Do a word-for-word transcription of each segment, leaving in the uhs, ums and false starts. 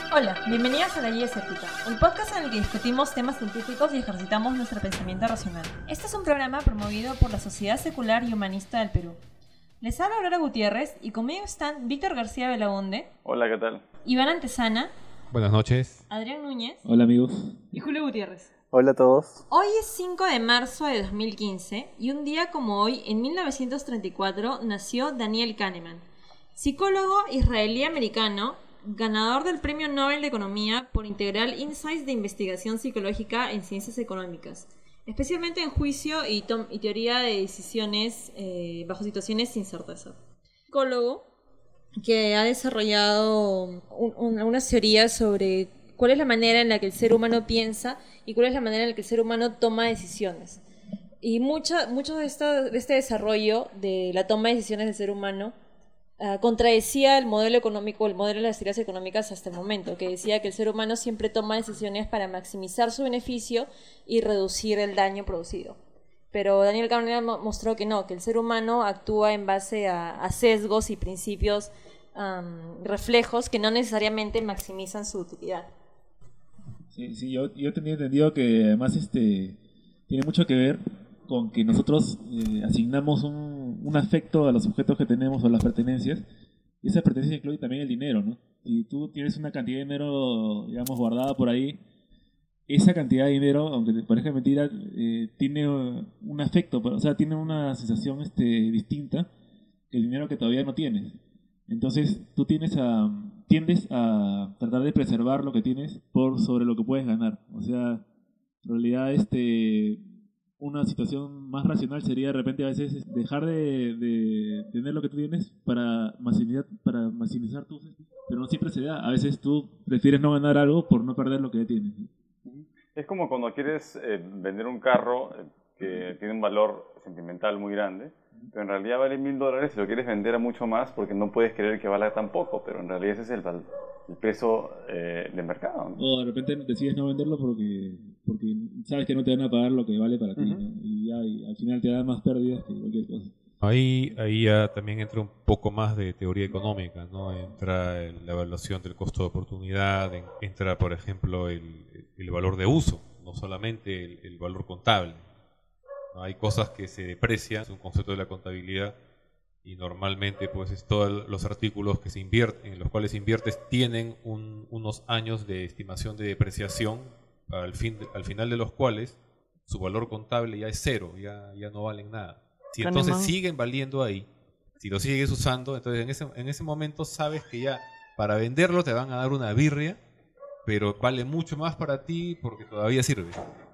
Hola, bienvenidos a La Guía Escéptica, un podcast en el que discutimos temas científicos y ejercitamos nuestro pensamiento racional. Este es un programa promovido por la Sociedad Secular y Humanista del Perú. Les habla Aurora Gutiérrez y conmigo están Víctor García Belaunde. Hola, ¿qué tal? Iván Antesana. Buenas noches. Adrián Núñez. Hola, amigos. Y Julio Gutiérrez. Hola a todos. Hoy es cinco de marzo de dos mil quince y un día como hoy, en mil novecientos treinta y cuatro, nació Daniel Kahneman, psicólogo israelí-americano, ganador del Premio Nobel de Economía por integrar insights de investigación psicológica en ciencias económicas, especialmente en juicio y, y teoría de decisiones eh, bajo situaciones sin certeza. Psicólogo que ha desarrollado un, un, unas teorías sobre cuál es la manera en la que el ser humano piensa y cuál es la manera en la que el ser humano toma decisiones. Y mucha, mucho de, esta, de este desarrollo de la toma de decisiones del ser humano uh, contradecía el modelo económico, el modelo de las teorías económicas hasta el momento, que decía que el ser humano siempre toma decisiones para maximizar su beneficio y reducir el daño producido. Pero Daniel Kahneman mostró que no, que el ser humano actúa en base a, a sesgos y principios, um, reflejos que no necesariamente maximizan su utilidad. Sí, sí, yo, yo tenía entendido que además este tiene mucho que ver con que nosotros eh, asignamos un, un afecto a los objetos que tenemos o a las pertenencias, y esa pertenencia incluye también el dinero, ¿no? Si tú tienes una cantidad de dinero, digamos, guardada por ahí, esa cantidad de dinero, aunque te parezca mentira, eh, tiene un afecto, o sea, tiene una sensación este, distinta que el dinero que todavía no tienes. Entonces, tú tienes a, tiendes a tratar de preservar lo que tienes por sobre lo que puedes ganar. O sea, en realidad, este, una situación más racional sería de repente a veces dejar de, de tener lo que tú tienes para maximizar, para maximizar tus... Pero no siempre se da. A veces tú prefieres no ganar algo por no perder lo que ya tienes. Es como cuando quieres eh, vender un carro eh, que tiene un valor sentimental muy grande, pero en realidad vale mil dólares y lo quieres vender a mucho más porque no puedes creer que valga tan poco, pero en realidad ese es el, el precio eh, de mercado, ¿no? O de repente decides no venderlo porque, porque sabes que no te van a pagar lo que vale para ti, uh-huh. ¿no? Y, ya, y al final te da más pérdidas que cualquier cosa. Ahí, ahí ya también entra un poco más de teoría económica, ¿no? Entra el, la evaluación del costo de oportunidad, en, entra, por ejemplo, el, el valor de uso, no solamente el, el valor contable. ¿No? Hay cosas que se deprecian, es un concepto de la contabilidad, y normalmente pues es todos los artículos que se invierten, en los cuales inviertes tienen un, unos años de estimación de depreciación, al, fin, al final de los cuales su valor contable ya es cero, ya, ya no valen nada. Si entonces siguen valiendo ahí, si lo sigues usando, entonces en ese, en ese momento sabes que ya para venderlo te van a dar una birria, pero vale mucho más para ti porque todavía sirve.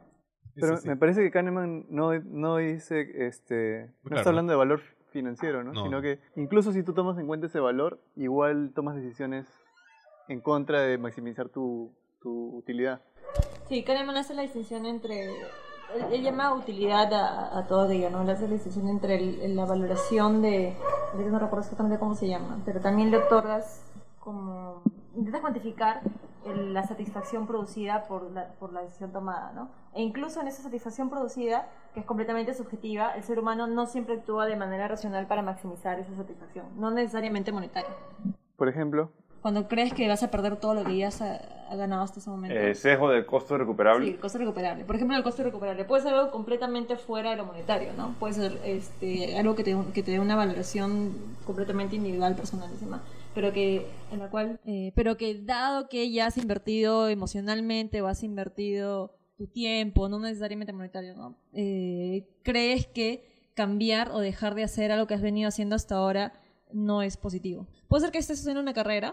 Pero me parece que Kahneman no, no dice, este, no claro, está hablando de valor financiero, ¿no? no. Sino que incluso si tú tomas en cuenta ese valor, igual tomas decisiones en contra de maximizar tu, tu utilidad. Sí, Kahneman hace la distinción entre... Él, él llama utilidad a, a todo ello, ¿no? Él hace la distinción entre el, la valoración de... No recuerdo exactamente cómo se llama, pero también le otorgas como... Intentas cuantificar el, la satisfacción producida por la, por la decisión tomada, ¿no? E incluso en esa satisfacción producida, que es completamente subjetiva, el ser humano no siempre actúa de manera racional para maximizar esa satisfacción, no necesariamente monetaria. Por ejemplo... Cuando crees que vas a perder todo lo que ya has, has ganado hasta ese momento. Eh, ¿Sesgo del costo recuperable? Sí, el costo recuperable. Por ejemplo, el costo recuperable puede ser algo completamente fuera de lo monetario, ¿no? Puede ser este, algo que te, que te dé una valoración completamente individual, personalísima, pero que, en la cual, eh, pero que dado que ya has invertido emocionalmente o has invertido tu tiempo, no necesariamente monetario, ¿no? Eh, crees que cambiar o dejar de hacer algo que has venido haciendo hasta ahora no es positivo. Puede ser que estés haciendo una carrera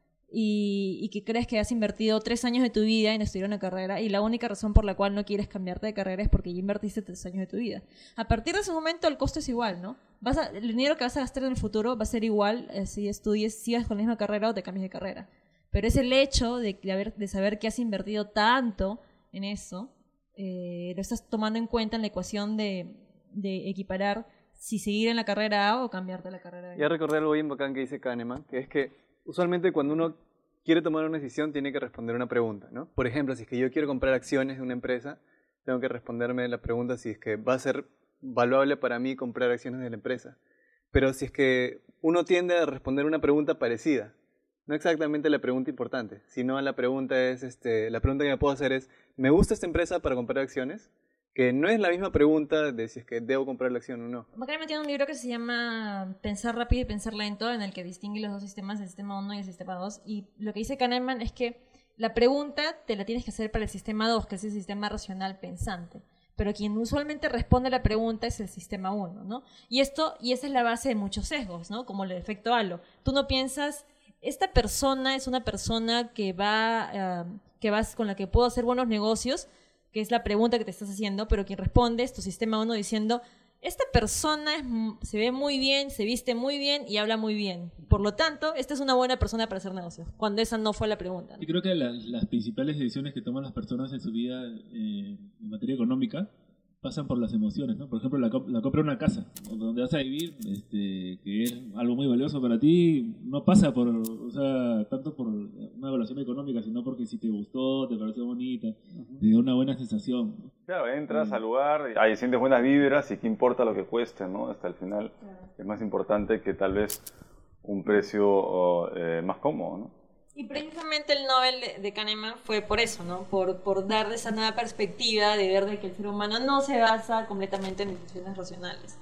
Y, y que crees que has invertido tres años de tu vida en estudiar una carrera y la única razón por la cual no quieres cambiarte de carrera es porque ya invertiste tres años de tu vida. A partir de ese momento el costo es igual, ¿no? Vas a, el dinero que vas a gastar en el futuro va a ser igual eh, si estudies, sigas con la misma carrera o te cambies de carrera. Pero es el hecho de, de, haber, de saber que has invertido tanto en eso, eh, lo estás tomando en cuenta en la ecuación de, de equiparar si seguir en la carrera A o cambiarte la carrera B. Ya recordé algo bien bacán que dice Kahneman, que es que usualmente cuando uno quiere tomar una decisión tiene que responder una pregunta, ¿no? Por ejemplo, si es que yo quiero comprar acciones de una empresa, tengo que responderme la pregunta si es que va a ser valuable para mí comprar acciones de la empresa. Pero si es que uno tiende a responder una pregunta parecida, No exactamente la pregunta importante, sino la pregunta es, este, la pregunta que me puedo hacer es, ¿me gusta esta empresa para comprar acciones? Que no es la misma pregunta de si es que debo comprar la acción o no. Kahneman tiene un libro que se llama Pensar rápido y pensar lento, en el que distingue los dos sistemas, el sistema uno y el sistema dos. Y lo que dice Kahneman es que la pregunta te la tienes que hacer para el sistema dos, que es el sistema racional pensante. Pero quien usualmente responde a la pregunta es el sistema uno, ¿no? Y esto, y esa es la base de muchos sesgos, ¿no? Como el efecto halo. Tú no piensas, esta persona es una persona que va, uh, que vas, con la que puedo hacer buenos negocios, que es la pregunta que te estás haciendo, pero quien responde es tu sistema uno diciendo, esta persona es, se ve muy bien, se viste muy bien y habla muy bien. Por lo tanto, esta es una buena persona para hacer negocios, cuando esa no fue la pregunta, ¿no? Y creo que la, las principales decisiones que toman las personas en su vida eh, en materia económica pasan por las emociones, ¿no? Por ejemplo, la, la compra de una casa, donde vas a vivir, este, que es algo muy valioso para ti, no pasa por, o sea, tanto por una evaluación económica, sino porque si te gustó, te pareció bonita, uh-huh. te dio una buena sensación, ¿no? Claro, entras mm. al lugar, ahí sientes buenas vibras y qué importa lo que cueste, ¿no? Hasta el final claro. es más importante que tal vez un precio eh, más cómodo, ¿no? Y precisamente el Nobel de, de Kahneman fue por eso, ¿no? Por, por dar esa nueva perspectiva de ver de que el ser humano no se basa completamente en decisiones racionales.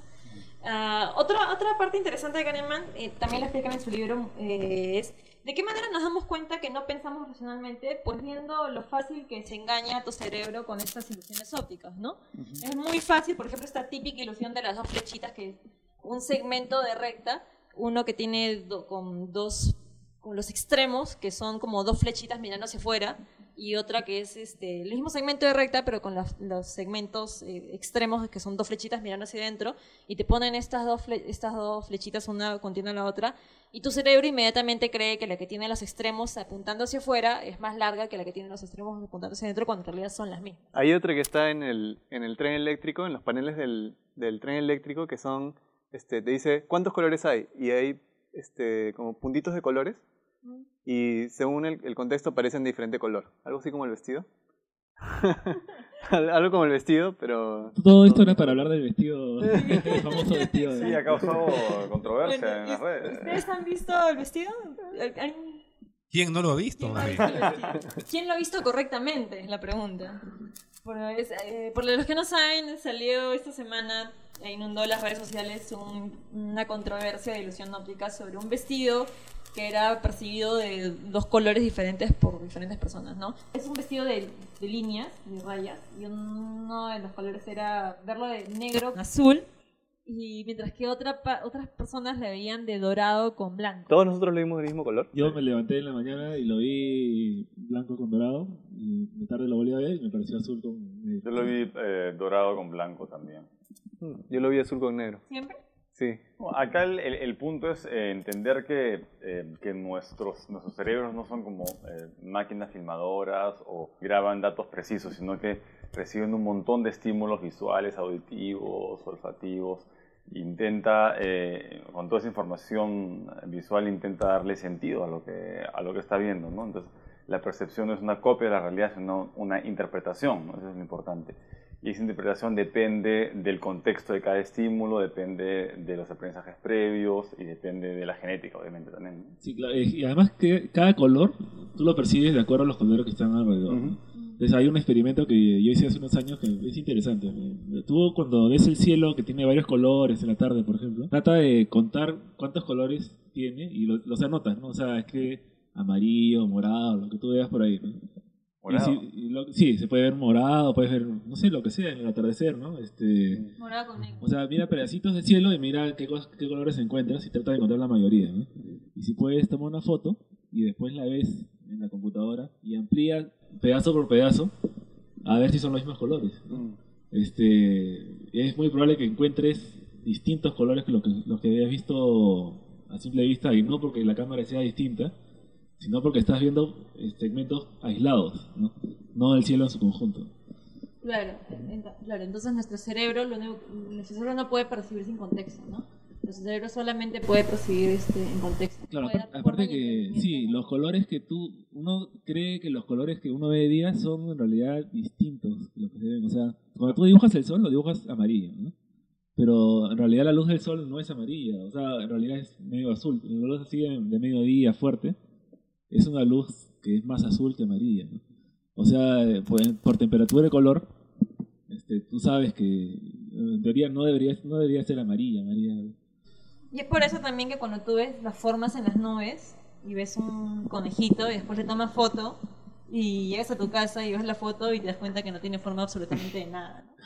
Uh, otra, otra parte interesante de Kahneman, eh, también la explican en su libro, eh, es de qué manera nos damos cuenta que no pensamos racionalmente, pues viendo lo fácil que se engaña a tu cerebro con estas ilusiones ópticas, ¿no? Uh-huh. Es muy fácil, por ejemplo, esta típica ilusión de las dos flechitas, que es un segmento de recta, uno que tiene do, con dos... con los extremos, que son como dos flechitas mirando hacia afuera, y otra que es este, el mismo segmento de recta, pero con los, los segmentos eh, extremos, que son dos flechitas mirando hacia adentro, y te ponen estas dos, fle estas dos flechitas una continua a la otra, y tu cerebro inmediatamente cree que la que tiene los extremos apuntando hacia afuera es más larga que la que tiene los extremos apuntando hacia adentro, cuando en realidad son las mismas. Hay otra que está en el, en el tren eléctrico, en los paneles del, del tren eléctrico, que son, este, te dice, ¿cuántos colores hay? Y hay este, como puntitos de colores, y según el, el contexto parecen de diferente color. Algo así como el vestido. Algo como el vestido, pero... Todo esto era para hablar del vestido, el famoso vestido. De... Sí, ha causado controversia bueno, en las redes. ¿Ustedes han visto el vestido? ¿Quién no lo ha visto? ¿Quién, visto ¿Quién lo ha visto correctamente? Es la pregunta. Por, es, eh, por los que no saben, salió esta semana, e inundó las redes sociales un, una controversia de ilusión óptica sobre un vestido que era percibido de dos colores diferentes por diferentes personas, ¿no? Es un vestido de, de líneas, de rayas, y uno de los colores era verlo de negro, azul, y mientras que otra, otras personas le veían de dorado con blanco. ¿Todos nosotros lo vimos del mismo color? Yo me levanté en la mañana y lo vi blanco con dorado, y de tarde lo volví a ver y me pareció azul con negro. Yo lo vi eh, dorado con blanco también. Yo lo vi azul con negro. ¿Siempre? Sí. Acá el, el, el punto es eh, entender que, eh, que nuestros, nuestros cerebros no son como eh, máquinas filmadoras o graban datos precisos, sino que reciben un montón de estímulos visuales, auditivos, olfativos. Intenta, eh, con toda esa información visual, intenta darle sentido a lo que, a lo que está viendo, ¿no? Entonces, la percepción no es una copia de la realidad, sino una interpretación, ¿no? Eso es lo importante. Y esa interpretación depende del contexto de cada estímulo, depende de los aprendizajes previos y depende de la genética, obviamente, también, ¿no? Sí, claro. Y además que cada color tú lo percibes de acuerdo a los colores que están alrededor. Uh-huh. Entonces hay un experimento que yo hice hace unos años que es interesante. Tú cuando ves el cielo que tiene varios colores en la tarde, por ejemplo, trata de contar cuántos colores tiene y los, los anotas, ¿no? O sea, es que amarillo, morado, lo que tú veas por ahí, ¿no? ¿Morado? Y si, y lo, sí, se puede ver morado, puedes ver, no sé, lo que sea en el atardecer, ¿no? Este, morado con negro. O sea, mira pedacitos del cielo y mira qué, qué colores encuentras y trata de encontrar la mayoría, ¿no? Y si puedes, toma una foto y después la ves en la computadora y amplía pedazo por pedazo a ver si son los mismos colores, ¿no? Mm. Este, es muy probable que encuentres distintos colores que, lo que los que habías visto a simple vista, y no porque la cámara sea distinta, sino porque estás viendo segmentos aislados, ¿no? No el cielo en su conjunto. Claro, claro. Entonces nuestro cerebro, lo único, nuestro cerebro no puede percibir sin contexto, ¿no? Nuestro cerebro solamente puede percibir este, en contexto. Claro, aparte, aparte que sí, los colores que tú, uno cree que los colores que uno ve de día son en realidad distintos de los que se ven. O sea, cuando tú dibujas el sol, lo dibujas amarillo, ¿no? Pero en realidad la luz del sol no es amarilla, o sea, en realidad es medio azul. La luz así de, de mediodía fuerte es una luz que es más azul que amarilla, ¿no? O sea, eh, por, por temperatura de color, este, tú sabes que en teoría no debería, no debería ser amarilla, amarilla. Y es por eso también que cuando tú ves las formas en las nubes y ves un conejito y después le tomas foto y llegas a tu casa y ves la foto y te das cuenta que no tiene forma absolutamente de nada, ¿no?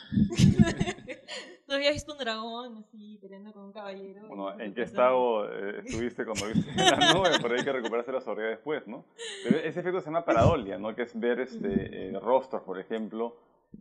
¿Tú habías visto un dragón así peleando con un caballero? Bueno, ¿en qué estado eh, estuviste cuando viste la nube? Por ahí hay que recuperarse la sobriedad después, ¿no? Pero ese efecto se llama paradolia, ¿no? Que es ver este, eh, rostros, por ejemplo,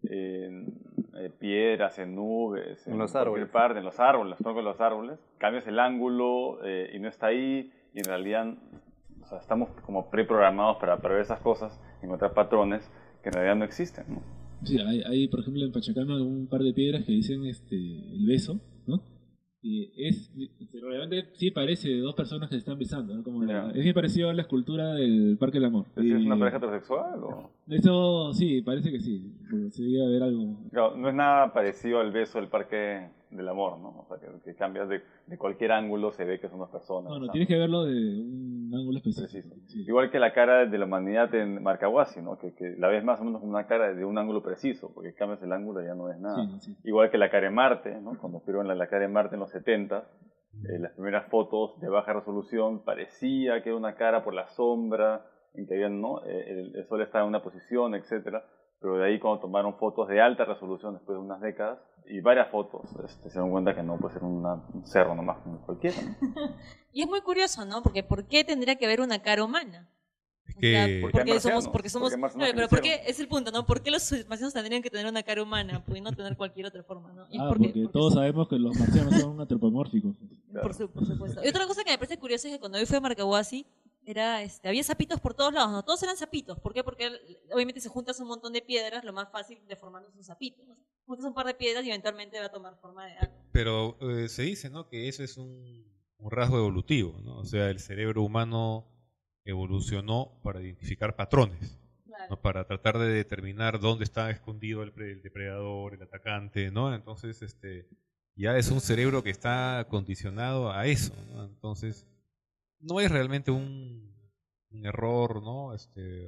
en eh, piedras, en nubes, En los cualquier árboles. parte, en los árboles, los troncos de los árboles. Cambias el ángulo eh, y no está ahí, y en realidad o sea, estamos como preprogramados para, para ver esas cosas, encontrar patrones que en realidad no existen, ¿no? Sí, hay, hay, por ejemplo, en Pachacama un par de piedras que dicen este, el beso, ¿no? Y es, realmente sí parece de dos personas que se están besando, ¿no? Como la- Ya. es bien parecido a la escultura del Parque del Amor. ¿Es, es Y una pareja heterosexual o...? eso sí, parece que sí, porque se debe haber algo. Claro, no es nada parecido al beso del Parque del Amor, ¿no? O sea, que, que cambias de, de cualquier ángulo, se ve que son dos personas. No, no, besando. tienes que verlo de un ángulo específico. Preciso. Sí. Igual que la cara de la humanidad en Marcahuasi, ¿no? Que, que la ves más o menos como una cara de un ángulo preciso, porque cambias el ángulo y ya no ves nada. Sí, sí. Igual que la cara en Marte, ¿no? Cuando vieron la, la cara en Marte en los setenta, eh, las primeras fotos de baja resolución parecía que era una cara por la sombra, en que habían, ¿no? Eh, el, el sol estaba en una posición, etcétera. Pero de ahí cuando tomaron fotos de alta resolución después de unas décadas y varias fotos, este, se dieron cuenta que no puede ser una, un cerro nomás como cualquiera, ¿no? Y es muy curioso, ¿no? Porque ¿por qué tendría que haber una cara humana? Es O sea, que... Porque hay porque somos, marcianos, porque somos, porque marcianos claro, pero que ¿por qué? hicieron. Es el punto, ¿no? ¿Por qué los marcianos tendrían que tener una cara humana, pudiendo tener cualquier otra forma, ¿no? Y es Ah, porque- porque, porque todos sí. sabemos que los marcianos son antropomórficos. Por, su- por supuesto. Y otra cosa que me parece curiosa es que cuando yo fui a Marcahuasi, era, este, había sapitos por todos lados, ¿no? Todos eran sapitos. ¿Por qué? Porque obviamente si juntas un montón de piedras, lo más fácil de formarnos es un sapito, ¿no? Juntas un par de piedras y eventualmente va a tomar forma de algo. Pero eh, se dice, ¿no? Que eso es un, un rasgo evolutivo, ¿no? O sea, el cerebro humano evolucionó para identificar patrones, Claro. ¿no? Para tratar de determinar dónde está escondido el, pre- el depredador, el atacante, ¿no? Entonces, este, ya es un cerebro que está condicionado a eso, ¿no? Entonces, no es realmente un, un error, ¿no? Este,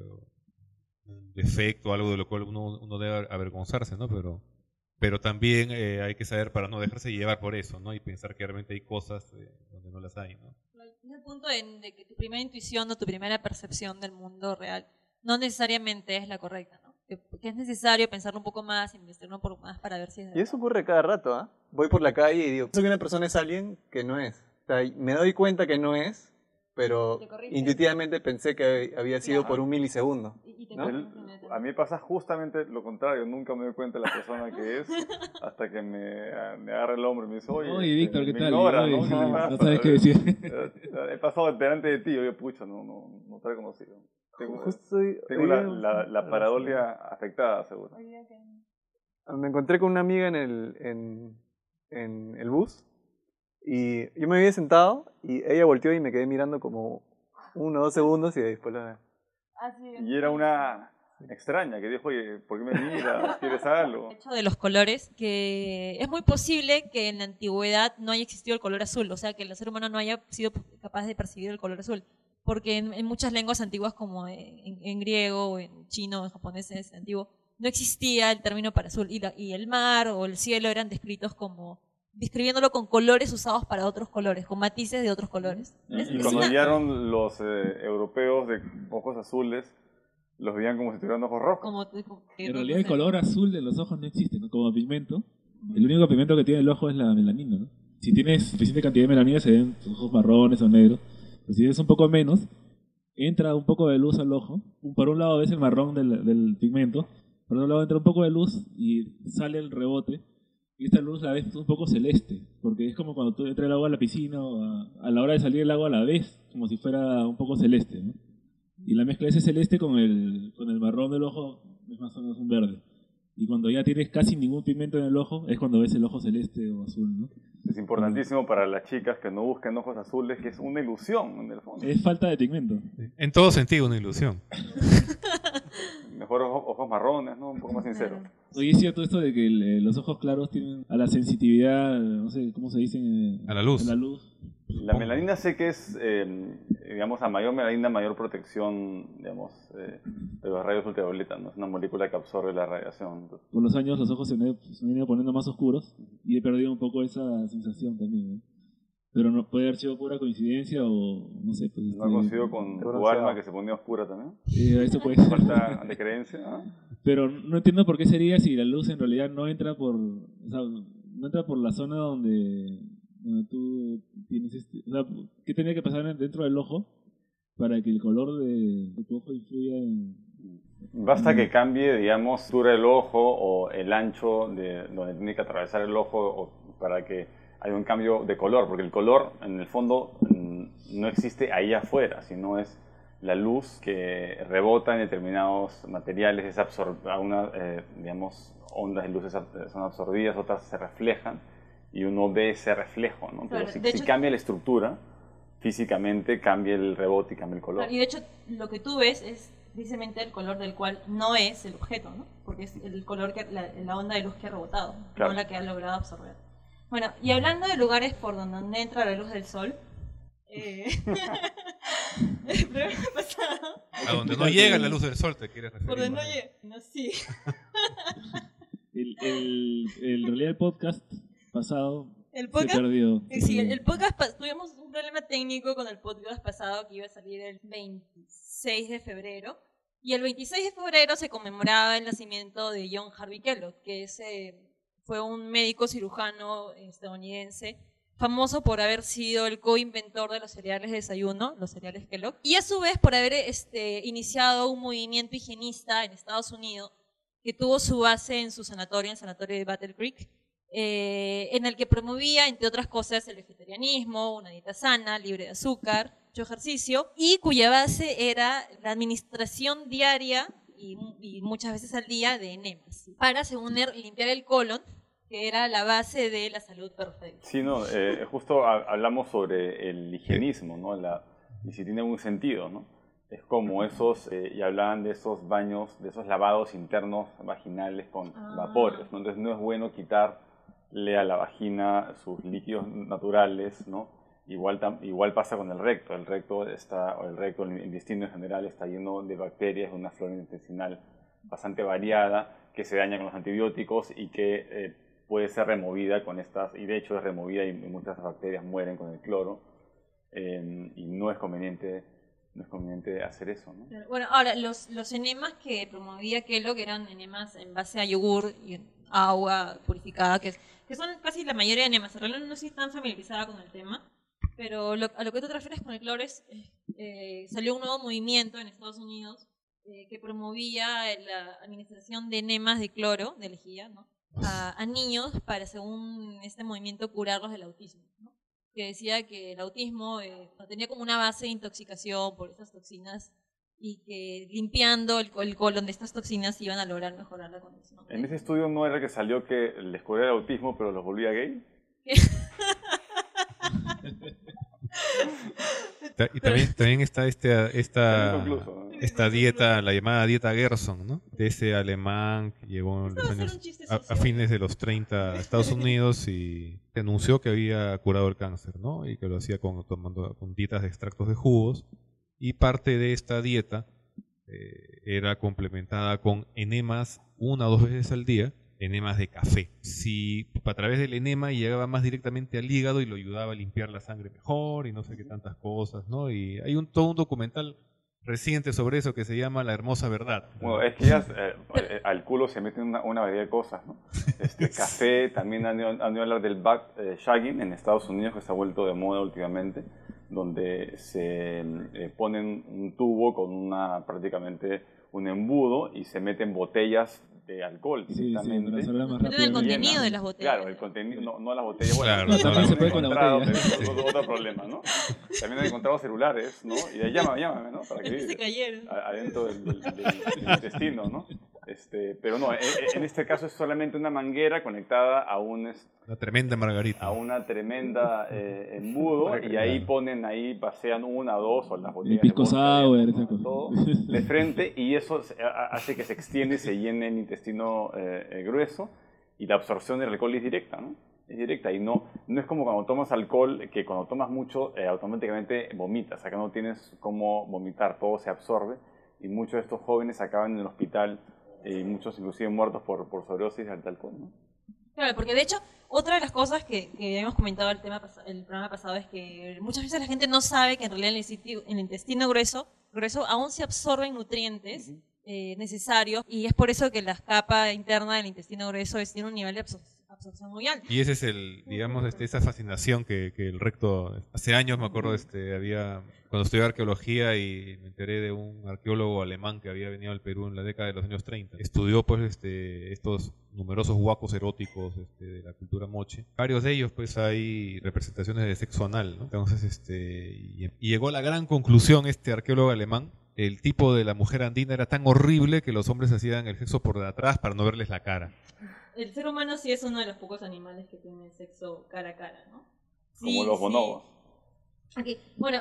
un defecto, algo de lo cual uno, uno debe avergonzarse, ¿no? Pero, pero también eh, hay que saber para no dejarse llevar por eso, ¿no? Y pensar que realmente hay cosas eh, donde no las hay, ¿no? Es el punto en- de que tu primera intuición o tu primera percepción del mundo real no necesariamente es la correcta, ¿no? Que, que es necesario pensarlo un poco más, investigarlo un poco más para ver si es Y verdad. eso ocurre cada rato, ¿ah? Voy por la calle y digo, pienso que una persona es alguien que no es. O sea, me doy cuenta que no es, pero Te corriges. intuitivamente pensé que había sido Claro. por un milisegundo. Y- y te ¿no? corriges El- inmediatamente. a mí me pasa justamente lo contrario, nunca me doy cuenta de la persona que es hasta que me, me agarra el hombro y me dice, oye, Oye, este, Víctor, ¿qué me tal? ignora, Oye, ¿no? sí, ¿Qué me no pasa? sabes qué decir. Eh, He pasado delante de ti, oye, pucha, no, no, no te he reconocido. Tengo, Justo hoy- tengo hoy la, día- la, la paradolia afectada, seguro. Me encontré con una amiga en el, en, en el bus y yo me había sentado y ella volteó y me quedé mirando como uno o dos segundos y después la... Y era una extraña que dijo, oye, ¿por qué me miras? ¿Quieres algo? hecho de los colores, que es muy posible que en la antigüedad no haya existido el color azul, o sea, que el ser humano no haya sido capaz de percibir el color azul, porque en, en muchas lenguas antiguas como en, en griego, o en chino, en japonés es antiguo, no existía el término para azul, y, la- y el mar o el cielo eran descritos como, describiéndolo con colores usados para otros colores, con matices de otros colores. Es- Y es cuando una- llegaron los eh, europeos de ojos azules, los veían como si tuvieran ojos rojos. como- como- En realidad el color azul de los ojos no existe, ¿no? Como pigmento. El único pigmento que tiene el ojo es la melanina, ¿no? Si tienes suficiente cantidad de melanina se ven tus ojos marrones o negros. Pero si tienes un poco menos, entra un poco de luz al ojo. Un- Por un lado ves el marrón del, del pigmento, por otro lado entra un poco de luz y sale el rebote. Y esta luz la ves un poco celeste, porque es como cuando tú entras el agua a la piscina o a, a la hora de salir el agua la ves como si fuera un poco celeste, ¿no? Y la mezcla de ese celeste con el, con el marrón del ojo es más o menos un verde. Y cuando ya tienes casi ningún pigmento en el ojo, es cuando ves el ojo celeste o azul, ¿no? Es importantísimo para las chicas que no busquen ojos azules, que es una ilusión en el fondo. Es falta de pigmento. En todo sentido, una ilusión. Mejor ojos, ojos marrones, ¿no? Un poco más sincero. Oye, es cierto esto de que el- eh, los ojos claros tienen a la sensitividad, no sé, ¿cómo se dice? Eh, A la luz. A la luz. La melanina sé que es, eh, digamos, a mayor melanina, mayor protección, digamos, eh, de los rayos ultravioleta, ¿no? Es una molécula que absorbe la radiación. Entonces, Con los años los ojos se me, se me han ido poniendo más oscuros y he perdido un poco esa sensación también, ¿no? Pero no puede haber sido pura coincidencia o no sé. Pues, ¿no ha coincidido con tu alma que se ponía oscura también? Eh, eso puede ser. Falta de creencia, ¿no? Pero no entiendo por qué sería si la luz en realidad no entra por, o sea, no entra por la zona donde, donde tú tienes este, o sea, ¿qué tenía que pasar dentro del ojo para que el color de, de tu ojo influya en... Basta que cambie, digamos, la altura del ojo o el ancho de donde tiene que atravesar el ojo o para que haya un cambio de color, porque el color en el fondo no existe ahí afuera, sino es la luz que rebota en determinados materiales, es absor- a una, eh, digamos, ondas de luces son absorbidas, otras se reflejan y uno ve ese reflejo, ¿no? Pero Claro, si, de si hecho- cambia la estructura, físicamente cambia el rebote y cambia el color. Claro, y de hecho, lo que tú ves es precisamente el color del cual no es el objeto, ¿no? Porque es el color, que la, la onda de luz que ha rebotado, Claro. no la que ha logrado absorber. Bueno, y hablando de lugares por donde entra la luz del sol, eh, el programa pasado, A donde no llega la luz del sol, te quieres referir. por donde no ¿no? llega, no, sí. El, el, el, en realidad el podcast pasado El se podcast, perdió. eh, sí, el, el podcast, pa- tuvimos un problema técnico con el podcast pasado que iba a salir el veintiséis de febrero. Y el veintiséis de febrero se conmemoraba el nacimiento de John Harvey Kellogg, que es, eh, fue un médico cirujano estadounidense famoso por haber sido el coinventor de los cereales de desayuno, los cereales Kellogg, y a su vez por haber este, iniciado un movimiento higienista en Estados Unidos que tuvo su base en su sanatorio, en el sanatorio de Battle Creek, eh, en el que promovía, entre otras cosas, el vegetarianismo, una dieta sana, libre de azúcar, mucho ejercicio, y cuya base era la administración diaria y, y muchas veces al día de enemas, para, según él, limpiar el colon, que era la base de la salud perfecta. Sí, no, eh, justo ha- hablamos sobre el higienismo, ¿no? La, y si tiene algún sentido, ¿no? Es como esos, eh, y hablaban de esos baños, de esos lavados internos vaginales con Ah. vapores, ¿no? Entonces no es bueno quitarle a la vagina sus líquidos naturales, ¿no? Igual, tam- igual pasa con el recto, el recto, está, o el recto, el intestino en general está lleno de bacterias, de una flora intestinal bastante variada, que se daña con los antibióticos y que eh, puede ser removida con estas, y de hecho es removida y muchas bacterias mueren con el cloro, eh, y no es conveniente, no es conveniente hacer eso, ¿no? Bueno, ahora, los, los enemas que promovía Kellogg eran enemas en base a yogur y agua purificada, que, es- que son casi la mayoría de enemas. En realidad no estoy tan familiarizada con el tema, pero lo- a lo que tú te refieres con el cloro es, eh, salió un nuevo movimiento en Estados Unidos eh, que promovía la administración de enemas de cloro, de lejía, ¿no? a, a niños para, según este movimiento, curarlos del autismo, ¿no? Que decía que el autismo eh, tenía como una base de intoxicación por estas toxinas y que limpiando el, el colon de estas toxinas iban a lograr mejorar la condición. En ese estudio no era que salió que les curaba el autismo, pero los volvía gay. Ta- Y también, también está este, esta, Inconcluso, ¿no? esta dieta, la llamada dieta Gerson, ¿no? De ese alemán que llegó en los va a ser años, un chiste a, a sucio. fines de los treinta a Estados Unidos y anunció que había curado el cáncer, ¿no? Y que lo hacía con, tomando, con dietas de extractos de jugos. Y parte de esta dieta eh, era complementada con enemas una o dos veces al día, enemas de café. Si a través del enema llegaba más directamente al hígado y lo ayudaba a limpiar la sangre mejor y no sé qué tantas cosas, ¿no? Y hay un, todo un documental reciente sobre eso que se llama La Hermosa Verdad. Bueno, es que ellas eh, eh, al culo se meten una, una variedad de cosas, ¿no? Este, café, también han ido, han ido a hablar del back eh, shagging en Estados Unidos, que se ha vuelto de moda últimamente, donde se eh, ponen un tubo con una prácticamente un embudo y se meten botellas de alcohol Sí, sí, directamente. para hacerla más Meten el rápido. contenido Llena. de las botellas. Claro, el contenido, no, no las botellas. Bueno, Claro, no, también han se puede con la encontrado, botella. pero es otro, otro problema, ¿no? También han encontrado celulares, ¿no? Y de ahí llámame, llámame, ¿no? Para que Se vive cayeron. a- adentro del, del- del- del intestino, ¿no? Este, pero no, e- e- en este caso es solamente una manguera conectada a un, es- Una tremenda margarita. a una tremenda eh, embudo y ahí ponen, ahí pasean una, dos o las botellas pisco de vodka, sour, digamos, esa ¿no? cosa. Todo de frente y eso se- a- hace que se extienda y se llene el intestino eh, eh, grueso y la absorción del alcohol es directa, ¿no? es directa y no, no es como cuando tomas alcohol, que cuando tomas mucho eh, automáticamente vomitas. Acá no tienes cómo vomitar, todo se absorbe y muchos de estos jóvenes acaban en el hospital y muchos inclusive muertos por, por sobredosis de alcohol, ¿no? Claro, porque de hecho, otra de las cosas que, que habíamos comentado el, tema, el programa pasado es que muchas veces la gente no sabe que en realidad en el, sitio, en el intestino grueso, grueso aún se absorben nutrientes uh-huh. eh, necesarios y es por eso que la capa interna del intestino grueso es, tiene un nivel de absor absorción muy alto. Y ese es el, digamos, este, esa fascinación que, que el recto, hace años me acuerdo, este, había, cuando estudié arqueología y me enteré de un arqueólogo alemán que había venido al Perú en la década de los años treinta, estudió pues este, estos numerosos huacos eróticos este, de la cultura moche. Varios de ellos pues hay representaciones de sexo anal, ¿no? Entonces, este, y, y llegó a la gran conclusión este arqueólogo alemán, el tipo de la mujer andina era tan horrible que los hombres hacían el sexo por detrás para no verles la cara. El ser humano sí es uno de los pocos animales que tiene sexo cara a cara, ¿no? Como sí, los bonobos. Sí. Okay. Bueno,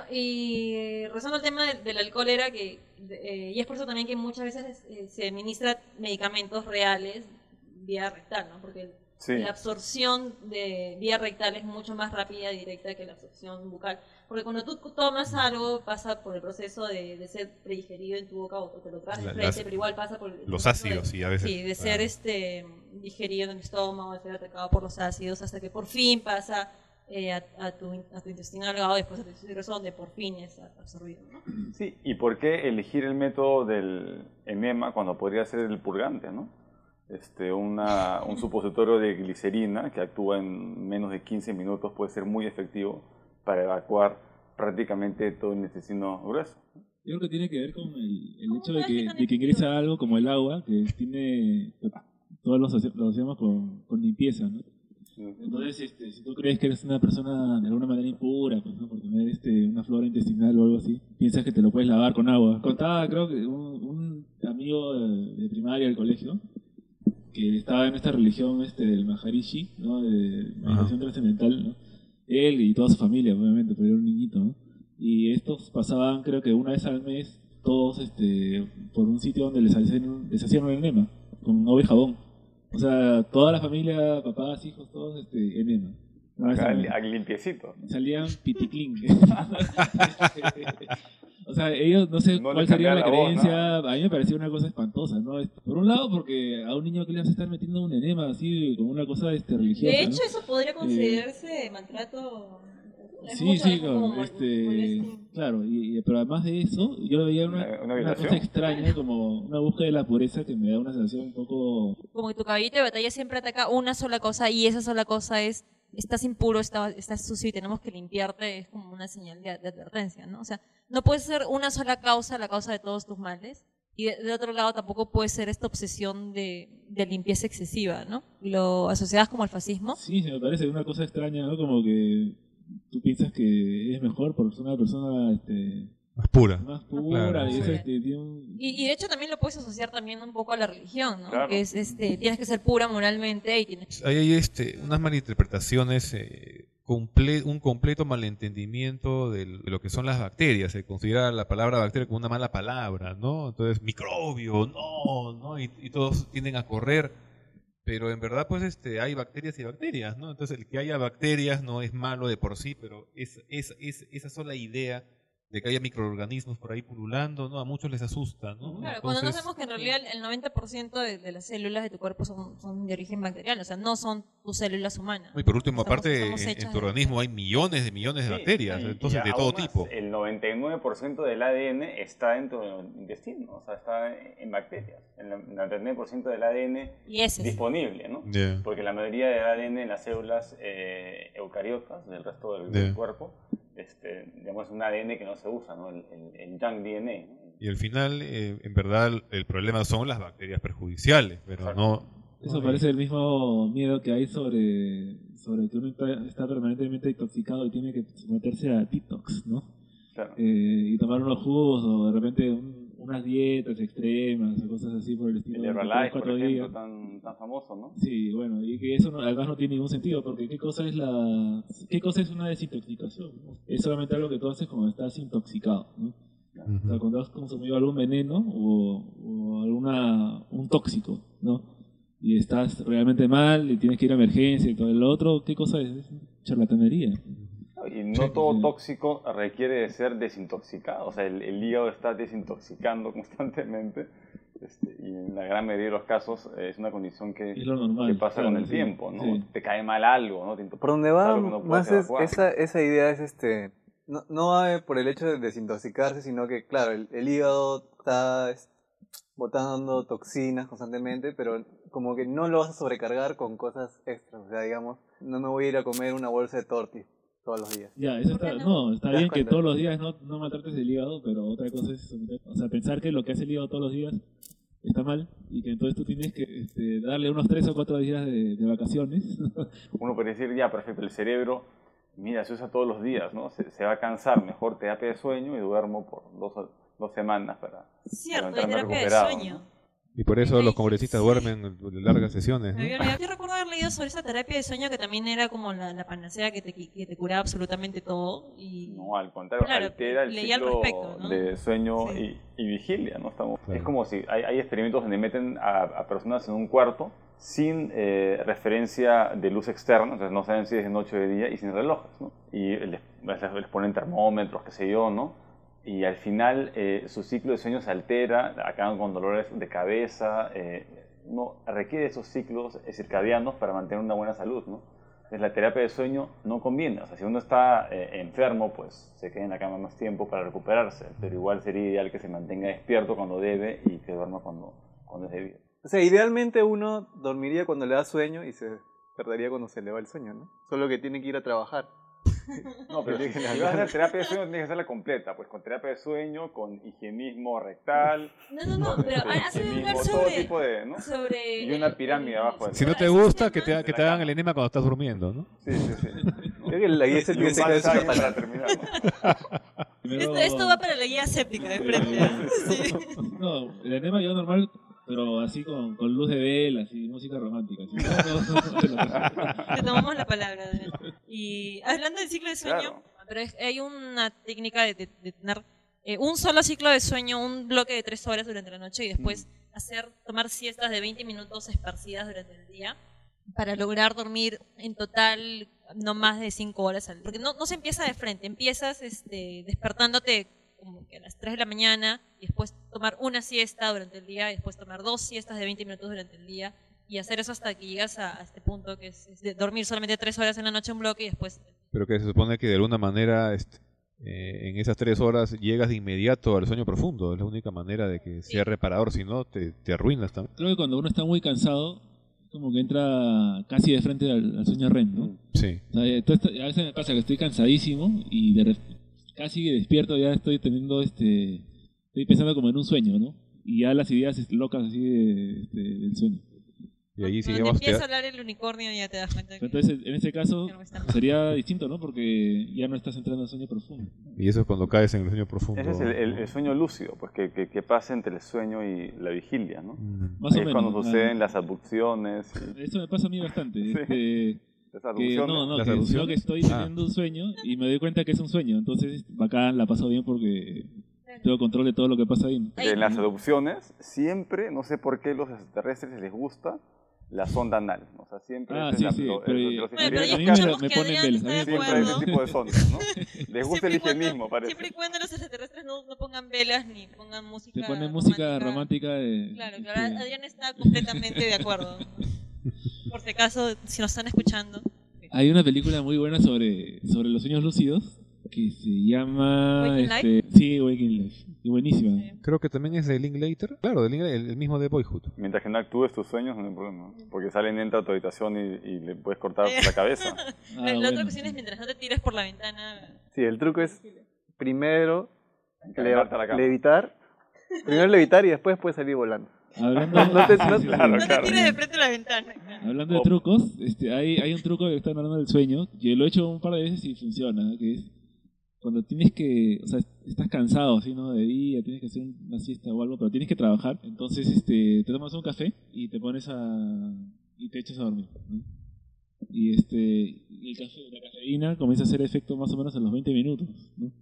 y rezando el tema de, del alcohol era que, eh, y es por eso también que muchas veces eh, se administra medicamentos reales vía rectal, ¿no? Porque sí. la absorción de vía rectal es mucho más rápida y directa que la absorción bucal. Porque cuando tú tomas algo, pasa por el proceso de, de ser predigerido en tu boca o te lo traes de frente, pero igual pasa por el los ácidos, sí, a veces. Sí, de ser ah. este, digerido en el estómago, de ser atacado por los ácidos, hasta que por fin pasa eh, a, a, tu, a tu intestino delgado, después a tu intestino grueso, donde por fin es absorbido, ¿no? Sí, ¿y por qué elegir el método del enema cuando podría ser el purgante, ¿no? Este, una, un supositorio de glicerina que actúa en menos de quince minutos puede ser muy efectivo para evacuar prácticamente todo el intestino grueso. Yo creo que tiene que ver con el, el hecho de que, de que ingresa algo como el agua, que tiene, todos lo asociamos con, con limpieza, ¿no? Entonces, este, si tú crees que eres una persona de alguna manera impura, pues, ¿no? por tener este, una flora intestinal o algo así, piensas que te lo puedes lavar con agua. Contaba, creo que un, un amigo de, de primaria del colegio, que estaba en esta religión este, del Maharishi, ¿no? De meditación trascendental, ¿no? Él y toda su familia, obviamente, pero era un niñito, ¿no? Y estos pasaban, creo que una vez al mes, todos este, por un sitio donde les hacían, les hacían un enema, con agua y jabón. O sea, toda la familia, papás, hijos, todos, este, enema. Acá, al limpiecito. Salían piticlín. O sea, ellos, no sé no cuál sería la, la creencia, voz, ¿no? A mí me parecía una cosa espantosa, ¿no? Por un lado, porque a un niño que le vas a estar metiendo un enema así, como una cosa este, religiosa. De hecho, ¿no? eso podría considerarse eh, maltrato. Sí, mucho, sí, claro, este, claro, y, y, pero además de eso, yo veía una, una, una cosa extraña, como una búsqueda de la pureza que me da una sensación un poco... Como que tu caballito de batalla siempre ataca una sola cosa y esa sola cosa es, estás impuro, estás, estás sucio y tenemos que limpiarte, es como una señal de, de advertencia, ¿no? O sea, no puede ser una sola causa la causa de todos tus males. Y de, de otro lado tampoco puede ser esta obsesión de, de limpieza excesiva, ¿no? Lo asociadas como al fascismo. Sí, me parece una cosa extraña, ¿no? Como que tú piensas que es mejor por ser una persona este, más pura. Más pura. Claro, y, sí. eso, este, tiene un... y, y de hecho también lo puedes asociar también un poco a la religión, ¿no? Claro. Que es, este, tienes que ser pura moralmente y tienes... Hay, hay este, unas malinterpretaciones... Eh, Comple un completo malentendimiento de lo que son las bacterias. Se considera la palabra bacteria como una mala palabra, ¿no? Entonces, microbio, no, ¿no? Y, y todos tienden a correr, pero en verdad, pues, este, hay bacterias y bacterias, ¿no? Entonces, el que haya bacterias no es malo de por sí, pero es, es, es esa sola idea de que haya microorganismos por ahí pululando, ¿no? A muchos les asusta, ¿no? Claro, Entonces, cuando no sabemos que en realidad el noventa por ciento de, de las células de tu cuerpo son, son de origen bacteriano, o sea, no son tus células humanas. Y por último, estamos, aparte, estamos en, en tu organismo hay millones de millones de sí, bacterias, y, entonces y de todo más, tipo. El noventa y nueve por ciento del A D N está dentro del intestino, o sea, está en bacterias. El noventa y nueve por ciento del A D N y ese es disponible, ¿no? Yeah. Porque la mayoría del A D N en las células eh, eucariotas del resto del, yeah. del cuerpo, este, digamos, es un A D N que no se usa, ¿no? El, el, el junk D N A, ¿no? Y al final, eh, en verdad, el problema son las bacterias perjudiciales, pero claro. no... Eso parece el mismo miedo que hay sobre, sobre que uno está permanentemente intoxicado y tiene que someterse a detox, ¿no? Claro. Eh, y tomar unos jugos o de repente un, unas dietas extremas o cosas así por el estilo. El Herbalife, por ejemplo, tan, tan famoso, ¿no? Sí, bueno, y que eso no, además no tiene ningún sentido, porque ¿qué cosa es la qué cosa es una desintoxicación? ¿No? Es solamente algo que tú haces cuando estás intoxicado, ¿no? Uh-huh. O sea, cuando has consumido algún veneno o, o alguna un tóxico, ¿no? y estás realmente mal y tienes que ir a emergencia y todo el otro, ¿qué cosa es? Es charlatanería. Y no todo tóxico requiere de ser desintoxicado, o sea, el, el hígado está desintoxicando constantemente, este, y en la gran mayoría de los casos eh, es una condición que, Es lo normal, que pasa claro, con el sí, tiempo, ¿no? sí. Te cae mal algo, ¿no? Te Por donde va algo que no más puedes es evacuar. esa, esa idea es este, no, no va por el hecho de desintoxicarse, sino que claro, el, el hígado está es, botando toxinas constantemente, pero como que no lo vas a sobrecargar con cosas extras, o sea, digamos, no me voy a ir a comer una bolsa de tortis todos los días. Ya, eso ¿Por qué está, no? no, está ¿Te das bien que cuenta? todos los días no, no maltrates el hígado, pero otra cosa es, o sea, pensar que lo que hace el hígado todos los días está mal y que entonces tú tienes que este, darle unos tres o cuatro días de, de vacaciones. Uno puede decir, ya, perfecto, el cerebro, mira, se usa todos los días, ¿no? Se, se va a cansar, mejor terapia de sueño y duermo por dos, dos semanas para, Cierto, para hay entrarme terapia de recuperado, sueño. ¿no? Y por eso Ay, los congresistas sí. duermen largas sesiones, Me ¿no? había olvidado. Yo recuerdo haber leído sobre esa terapia de sueño que también era como la, la panacea que te, que te curaba absolutamente todo. Y... No, al contrario, Claro, altera el leí al ciclo respecto, ¿no? de sueño Sí. y, y vigilia, ¿no? Estamos, Claro. Es como si hay, hay experimentos donde meten a, a personas en un cuarto sin eh, referencia de luz externa, entonces no saben si es de noche o de día, y sin relojes, ¿no? Y les, les ponen termómetros, qué sé yo, ¿no? Y al final eh, su ciclo de sueño se altera, acaban con dolores de cabeza, eh, uno requiere esos ciclos circadianos para mantener una buena salud, ¿no? Entonces la terapia de sueño no conviene, o sea, si uno está eh, enfermo, pues se queda en la cama más tiempo para recuperarse, pero igual sería ideal que se mantenga despierto cuando debe y que duerma cuando, cuando es debido. O sea, idealmente uno dormiría cuando le da sueño y se perdería cuando se le va el sueño, ¿no? Solo que tiene que ir a trabajar. No, pero si, si vas a hacer terapia de sueño, tienes que hacerla completa, pues con terapia de sueño, con higienismo rectal, No, no, no, con pero este, has oído hablar higienismo, todo sobre... tipo de, ¿no? sobre Y una el- pirámide el- abajo de Si no te Ese gusta, tema- que te, que te hagan el enema cuando estás durmiendo, ¿no? Sí, sí, sí. Creo que la guía Y se un tiene que sacar de su balsámico para capala. terminar, ¿no? Primero- Esto, esto va para la guía séptica de frente. ¿eh? Sí. No, el enema yo normal, pero así con, con luz de velas y música romántica. Así. No, no, no, te lo Te tomamos la palabra. Daniel. Y hablando del ciclo de sueño, Claro. pero es- hay una técnica de, de- de tener eh, un solo ciclo de sueño, un bloque de tres horas durante la noche y después hacer tomar siestas de veinte minutos esparcidas durante el día para lograr dormir en total no más de cinco horas al día. Porque no, no se empieza de frente, empiezas este, despertándote como que a las tres de la mañana y después tomar una siesta durante el día y después tomar dos siestas de veinte minutos durante el día y hacer eso hasta que llegas a, a este punto que es, es de dormir solamente tres horas en la noche en bloque y después... Pero que se supone que de alguna manera este, eh, en esas tres horas llegas de inmediato al sueño profundo. Es la única manera de que sea reparador, si no te, te arruinas también. Creo que cuando uno está muy cansado, como que entra casi de frente al, al sueño R E M, ¿no? Sí. O sea, eh, todo esto- a veces me pasa que estoy cansadísimo y de re- casi despierto ya estoy teniendo este... Estoy pensando como en un sueño, ¿no? Y ya las ideas este, locas así de, este, del sueño. Y allí Cuando te sigamos. empieza a hablar el unicornio ya te das cuenta que... Entonces, en ese caso, que no está mal. sería distinto, ¿no? Porque ya no estás entrando en sueño profundo. Y eso es cuando caes en el sueño profundo. Ese es el, el- el sueño lúcido, pues que, que, que pasa entre el sueño y la vigilia, ¿no? Mm. Más Ahí o es menos. cuando ah, suceden las abducciones. Y Eso me pasa a mí bastante. Sí. Este, las que, abducciones. no, no, ¿Las que, sino abducciones? que estoy Ah. teniendo un sueño y me doy cuenta que es un sueño. Entonces, bacán, la paso bien porque tengo control de todo lo que pasa ahí. Que en las abducciones siempre, no sé por qué los extraterrestres les gusta la sonda anal. ¿No? O sea, siempre Ah, ese es sí, la- sí, lo- pero el- los Bueno, pero ingenieros ya a mí que me, escuchamos me que ponen Adrián velas. está a mí de me siempre ponen hay acuerdo. ese tipo de sondas, ¿no? Les gusta Siempre el y cuando- higienismo, parece. Siempre y cuando los extraterrestres no, no pongan velas ni pongan música Te ponen música romántica. de, Claro, este, claro, Adrián está completamente de acuerdo. Por si acaso, si nos están escuchando. Hay una película muy buena sobre, sobre los sueños lúcidos que se llama... ¿Waking este, sí, Waking Life. Y buenísima. Sí. Creo que también es de Linklater. Claro, de Linklater, el, el mismo de Boyhood. Mientras que no actúes tus sueños, no hay problema. Porque salen, entra a tu habitación y, y le puedes cortar la cabeza. Ah, la la otra bueno, cuestión sí. es mientras no te tires por la ventana. Sí, el truco es primero Encalentarte a la cama. levitar, primero levitar y después puedes salir volando. Hablando, No te- sí, no- sí, sí. Claro, No claro. te tires de frente a la ventana. Hablando de O- trucos, este, hay, hay un truco que están hablando del sueño, que lo he hecho un par de veces y funciona, que es cuando tienes que, o sea, estás cansado, así, ¿no? De día, tienes que hacer una siesta o algo, pero tienes que trabajar, entonces este, te tomas un café y te pones a... y te echas a dormir, ¿no? Y este, el café, la cafeína comienza a hacer efecto más o menos a los veinte minutos, ¿no?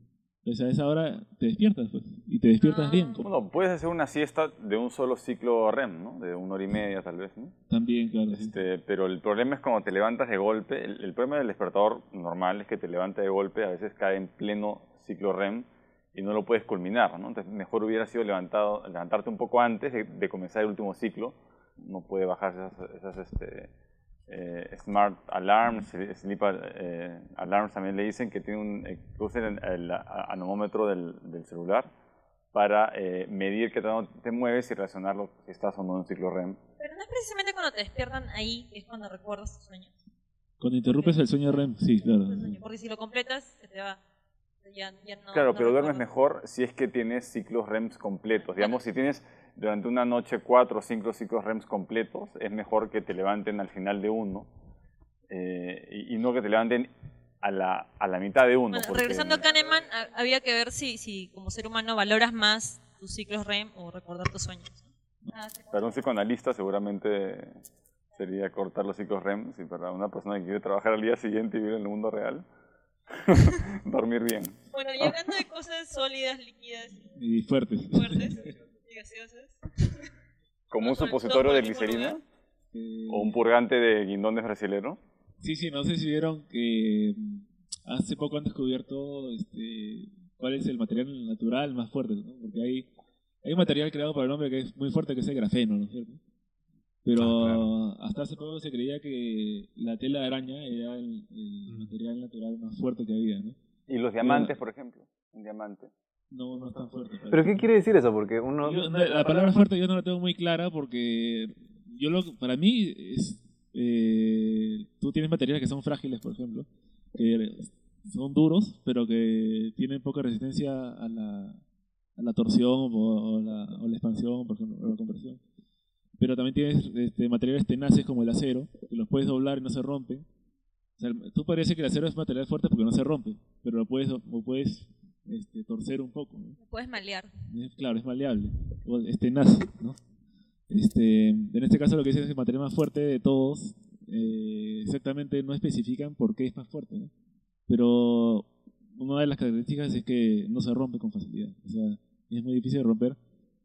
Entonces a esa hora te despiertas, pues, y te despiertas Ah. bien. Bueno, puedes hacer una siesta de un solo ciclo R E M, ¿no? De una hora y media tal vez, ¿no? También, claro. sí. Este, pero el problema es cuando te levantas de golpe. El, el problema del despertador normal es que te levanta de golpe, a veces cae en pleno ciclo R E M y no lo puedes culminar, ¿no? Entonces mejor hubiera sido levantado, levantarte un poco antes de, de comenzar el último ciclo. No puede bajar esas, esas este, eh, Smart Alarms, Sleep eh, Alarms también le dicen que tiene un, eh, que usen el, el anemómetro del, del celular para eh, medir qué tanto te mueves y relacionarlo si estás o no en un ciclo R E M. Pero no es precisamente cuando te despiertan ahí, que es cuando recuerdas tus sueños. Cuando interrumpes el sueño R E M, sí, claro. El sueño, porque si lo completas, se te va. Ya, ya no, Claro, no pero duermes recuerdas. mejor si es que tienes ciclos R E Ms completos. Digamos, si tienes durante una noche cuatro o cinco ciclos R E Ms completos, es mejor que te levanten al final de uno eh, y, y no que te levanten a la, a la mitad de uno. Bueno, porque- regresando a Kahneman, a- había que ver si, si como ser humano valoras más tus ciclos R E M o recordar tus sueños. Ah, sí. Para un psicoanalista seguramente sería cortar los ciclos R E M, y para una persona que quiere trabajar al día siguiente y vivir en el mundo real, dormir bien. Bueno, y hablando de cosas sólidas, líquidas, Y fuertes. fuertes y gaseosas. Como un Todo- supositorio todo de por el mismo glicerina lugar. Eh, o un purgante de guindones brasilero. Sí, sí, no sé si vieron que mm, hace poco han descubierto este, cuál es el material natural más fuerte, ¿no? Porque hay, hay un material creado por el hombre que es muy fuerte, que es el grafeno, ¿no es cierto? Pero Ah, claro. hasta hace poco se creía que la tela de araña era el, el material natural más fuerte que había, ¿no? Y los diamantes, por ejemplo. Un diamante. No, no es tan fuerte. ¿Pero qué quiere decir eso? Porque uno... Yo- no, la palabra fuerte yo no la tengo muy clara porque yo lo, para mí es, eh, tú tienes materiales que son frágiles, por ejemplo, que son duros, pero que tienen poca resistencia a la, a la torsión o, o la, o la expansión, por ejemplo, o la compresión. Pero también tienes este, materiales tenaces como el acero, que los puedes doblar y no se rompen. O sea, tú parece que el acero es material fuerte porque no se rompe, pero lo puedes, lo puedes este, torcer un poco, ¿no? Te puedes malear. Es- Claro, es maleable. O es tenaz, ¿no? Este, en este caso lo que dice es el material más fuerte de todos. eh, exactamente no especifican por qué es más fuerte, ¿no? Pero una de las características es que no se rompe con facilidad. O sea, es muy difícil de romper.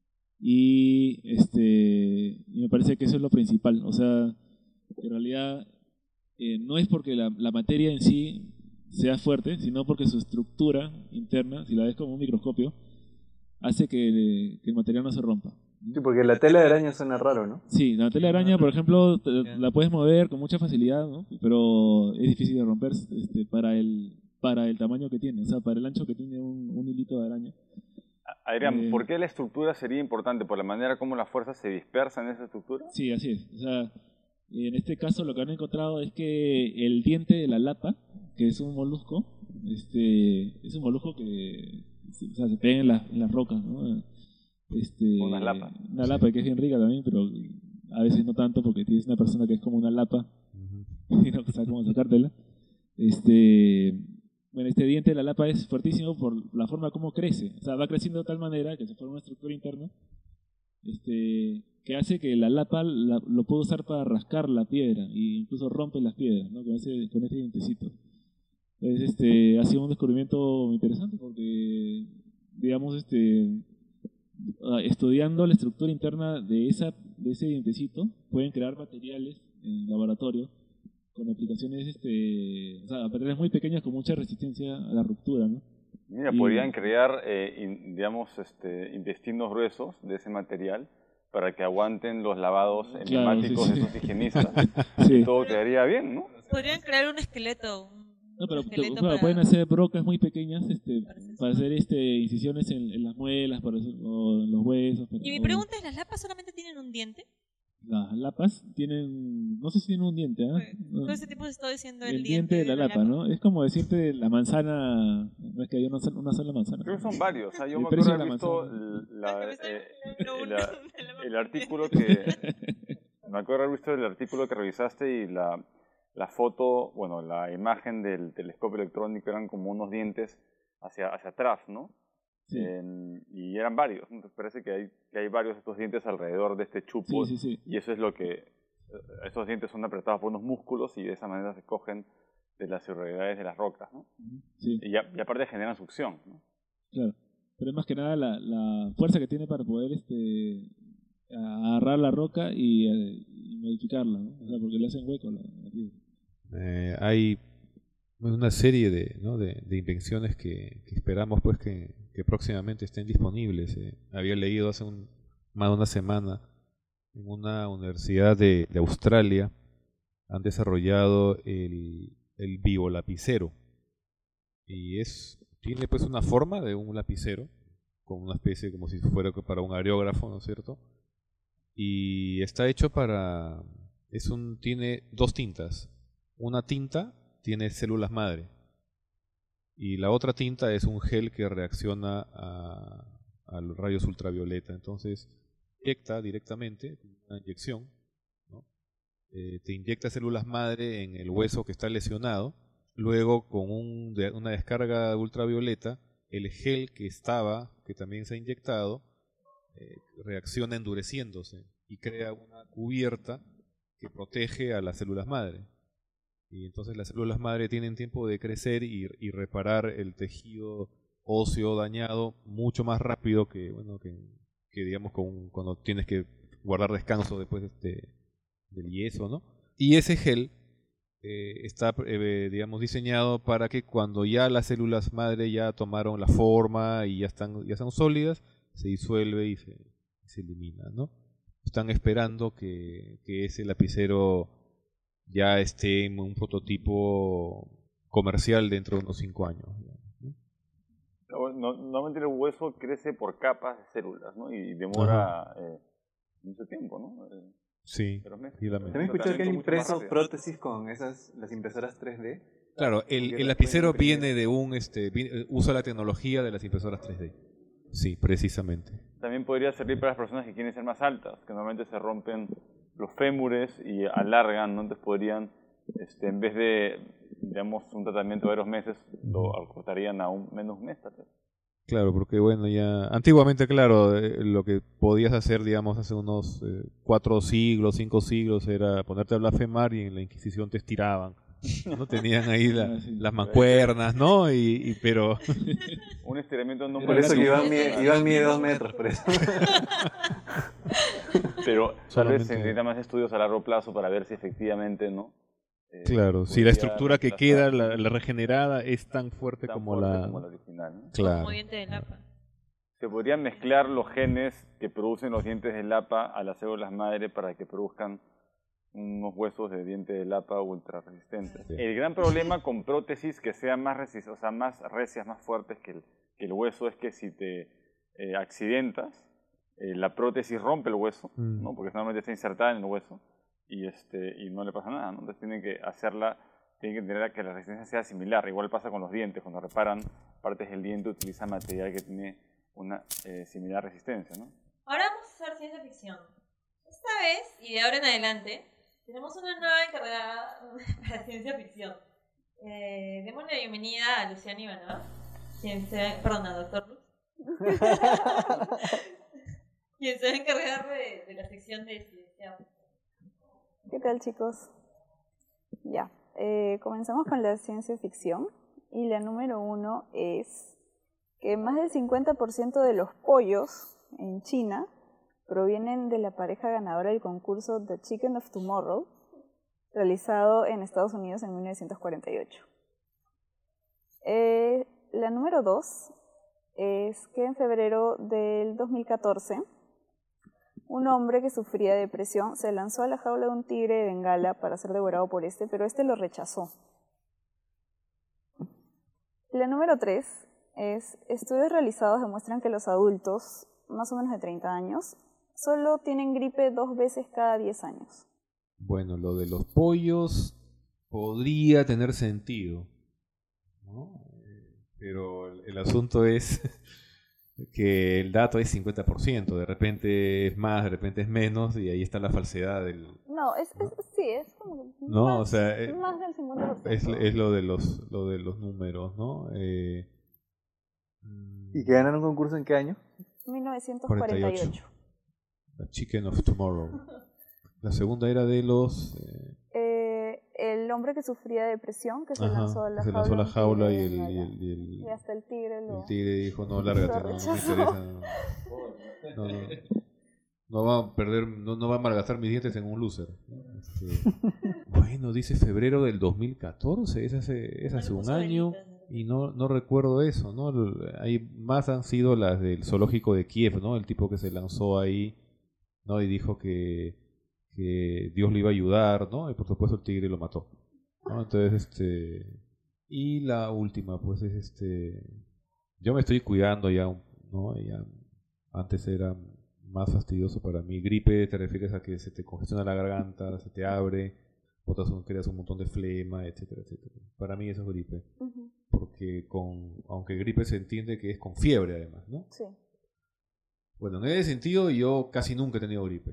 Y este y me parece que eso es lo principal. O sea, en realidad eh, no es porque la, la materia en sí sea fuerte, sino porque su estructura interna, si la ves como un microscopio, hace que, que el material no se rompa. Sí, porque la tela de araña suena raro, ¿no? Sí, la tela de araña, por ejemplo, te- la puedes mover con mucha facilidad, ¿no? Pero es difícil de romper este, para el para el tamaño que tiene, o sea, para el ancho que tiene un, un hilito de araña. Adrián, Eh, ¿por qué la estructura sería importante? ¿Por la manera como las fuerzas se dispersan en esa estructura? Sí, así es. O sea, en este caso lo que han encontrado es que el diente de la lapa, que es un molusco, este, es un molusco que o sea, se pega en, la- en las rocas, ¿no? Este, Una lapa. Una lapa que es bien rica también, pero a veces no tanto porque tienes una persona que es como una lapa y no sabes cómo sacártela. Este, bueno, este diente de la lapa es fuertísimo por la forma como crece. O sea, va creciendo de tal manera que se forma una estructura interna este, que hace que la lapa la- lo pueda usar para rascar la piedra e incluso rompe las piedras, ¿no? Con ese, con ese dientecito. Entonces, este, ha sido un descubrimiento interesante porque, digamos, este, ah, estudiando la estructura interna de, esa, de ese dientecito, pueden crear materiales en laboratorio con aplicaciones, este, o sea, materiales muy pequeños con mucha resistencia a la ruptura, ¿no? Mira, Y- podrían crear, eh, in- digamos, este, intestinos gruesos de ese material para que aguanten los lavados Claro, enzimáticos sí, de sí. esos higienistas. Sí. Y todo quedaría bien, ¿no? Podrían crear un esqueleto. Un No, pero un te- esqueleto bueno, para- pueden hacer brocas muy pequeñas este, para hacer para eso. hacer este, incisiones en, en las muelas, para hacer, o en los huesos. para- Y mi o- pregunta es, ¿las lapas solamente tienen un diente? Las lapas tienen, no sé si tienen un diente, ¿ah? No, Todo ese tipo se está diciendo el, el diente de la lapa, ¿no? Es como decirte la manzana, no es que hay una, sola- una sola manzana. Creo que son varios. O sea, yo El me precio acuerdo de haber la visto manzana. la- Ah, que me está eh, imaginando el, uno a- de la el lapa. artículo que... Me acuerdo haber visto el artículo que revisaste y la, la foto, bueno, la imagen del telescopio electrónico eran como unos dientes hacia, hacia atrás, ¿no? Sí, En- y eran varios. ¿no? Entonces parece que hay, que hay varios de estos dientes alrededor de este chupo. sí, sí, sí. Y eso es lo que... eh, Estos dientes son apretados por unos músculos y de esa manera se cogen de las irregularidades de las rocas, ¿no? Sí. Y, ya- y aparte generan succión, ¿no? Claro. Pero es más que nada la, la fuerza que tiene para poder este agarrar la roca y, eh, y modificarla, ¿no? O sea, porque le hacen hueco la, la piedra. Eh, hay una serie de, ¿no? de, de invenciones que, que esperamos pues que, que próximamente estén disponibles. Eh. Había leído hace un, más de una semana en una universidad de, de Australia han desarrollado el, el biolapicero y es tiene pues una forma de un lapicero con una especie como si fuera para un aerógrafo, ¿no es cierto? Y está hecho para es un tiene dos tintas. Una tinta tiene células madre y la otra tinta es un gel que reacciona a, a los rayos ultravioleta. Entonces inyecta directamente una inyección, ¿no? Eh, te inyecta células madre en el hueso que está lesionado. Luego con un, de, una descarga ultravioleta el gel que estaba que también se ha inyectado eh, reacciona endureciéndose y crea una cubierta que protege a las células madre. Y entonces las células madre tienen tiempo de crecer y, y reparar el tejido óseo dañado mucho más rápido que bueno que, que digamos con, cuando tienes que guardar descanso después de este, del yeso, ¿no? Y ese gel eh, está eh, digamos diseñado para que cuando ya las células madre ya tomaron la forma y ya están ya están sólidas se disuelve y se, se elimina, ¿no? Están esperando que, que ese lapicero ya esté en un prototipo comercial dentro de unos cinco años. ¿No? No, normalmente el hueso crece por capas de células, ¿no? Y demora eh, mucho tiempo, ¿no? Eh, sí. También escuché que hay impresos prótesis con esas las impresoras tres D. Claro, el, el lapicero viene de un, este, viene, usa la tecnología de las impresoras tres D. Sí, precisamente. También podría servir para las personas que quieren ser más altas, que normalmente se rompen los fémures y alargan, ¿no? Entonces podrían, este, en vez de, digamos, un tratamiento de varios meses, lo acortarían a un menos un mes, tal vez. Claro, porque bueno, ya antiguamente, claro, eh, lo que podías hacer, digamos, hace unos eh, cuatro siglos, cinco siglos, era ponerte a blasfemar y en la Inquisición te estiraban. ¿No? Tenían ahí la, Ah, sí. las mancuernas, ¿no? Y, y pero Un estiramiento no Por eso que Iván mide, Iván mide dos metros, por eso. Pero tal Solamente- vez se necesitan más estudios a largo plazo para ver si efectivamente, ¿no? Eh, claro, si podría la estructura que queda, reemplazar la, la regenerada, es tan fuerte tan como fuerte la... como la original, ¿no? Claro. Como diente de lapa. Se podrían mezclar los genes que producen los dientes de lapa a las células madre para que produzcan unos huesos de diente de lapa ultra resistentes. Sí. El gran problema con prótesis que sean más resistentes, o sea, más recias, más fuertes que el, que el hueso es que si te eh, accidentas, eh, la prótesis rompe el hueso, Mm. ¿no? Porque normalmente está insertada en el hueso y, este, y no le pasa nada, ¿no? Entonces tienen que hacerla, tienen que tener que la resistencia sea similar. Igual pasa con los dientes, cuando reparan partes del diente utilizan material que tiene una eh, similar resistencia, ¿no? Ahora vamos a hacer ciencia ficción. Esta vez, y de ahora en adelante, tenemos una nueva encargada para ciencia ficción. Eh, demos la bienvenida a Luciana Ivanova, quien se, perdón, a Doctor Luz, quien se va a encargar de, de la sección de ciencia. ¿Qué tal, chicos? Ya, eh, comenzamos con la ciencia ficción y la número uno es que más del cincuenta por ciento de los pollos en China provienen de la pareja ganadora del concurso The Chicken of Tomorrow, realizado en Estados Unidos en mil novecientos cuarenta y ocho. Eh, la número dos es que en febrero del dos mil catorce, un hombre que sufría de depresión se lanzó a la jaula de un tigre de Bengala para ser devorado por este, pero este lo rechazó. La número tres es estudios realizados demuestran que los adultos, más o menos de treinta años, solo tienen gripe dos veces cada diez años. Bueno, lo de los pollos podría tener sentido, ¿no? Eh, Pero el, el asunto es que el dato es cincuenta por ciento, de repente es más, de repente es menos, y ahí está la falsedad del... No, es, es, sí, es como que No, más, o sea, eh, más del cincuenta por Es, ciento. es lo de los lo de los números, ¿no? Eh, mm, ¿Y que ganaron un concurso en qué año? mil novecientos cuarenta y ocho. The Chicken of Tomorrow. La segunda era de los... eh, Eh, el el hombre que sufría de depresión, que se Ajá, lanzó a la se jaula. lanzó a la un jaula y tigre, el, y y el, y el, y hasta el tigre lo... el tigre dijo, no, lárgate, no, no me rechazó. interesa. No, no, no, no va a perder, no, no va a malgastar mis dientes en un loser. ¿no? Este, bueno, dice febrero del dos mil catorce, es hace, es hace un año y no, no recuerdo eso, ¿no? Hay, más han sido las del zoológico de Kiev, ¿no? El tipo que se lanzó ahí, ¿no? Y dijo que, que Dios le iba a ayudar, ¿no? Y por supuesto el tigre lo mató, ¿no? Entonces, este... Y la última, pues, es este... Yo me estoy cuidando ya, ¿no? Ya, antes era más fastidioso para mí. Gripe, te refieres a que se te congestiona la garganta, se te abre, botas un, creas un montón de flema, etcétera, etcétera. Para mí eso es gripe. Ujú. Porque con, aunque gripe se entiende que es con fiebre además, ¿no? Sí. Bueno, en ese sentido yo casi nunca he tenido gripe.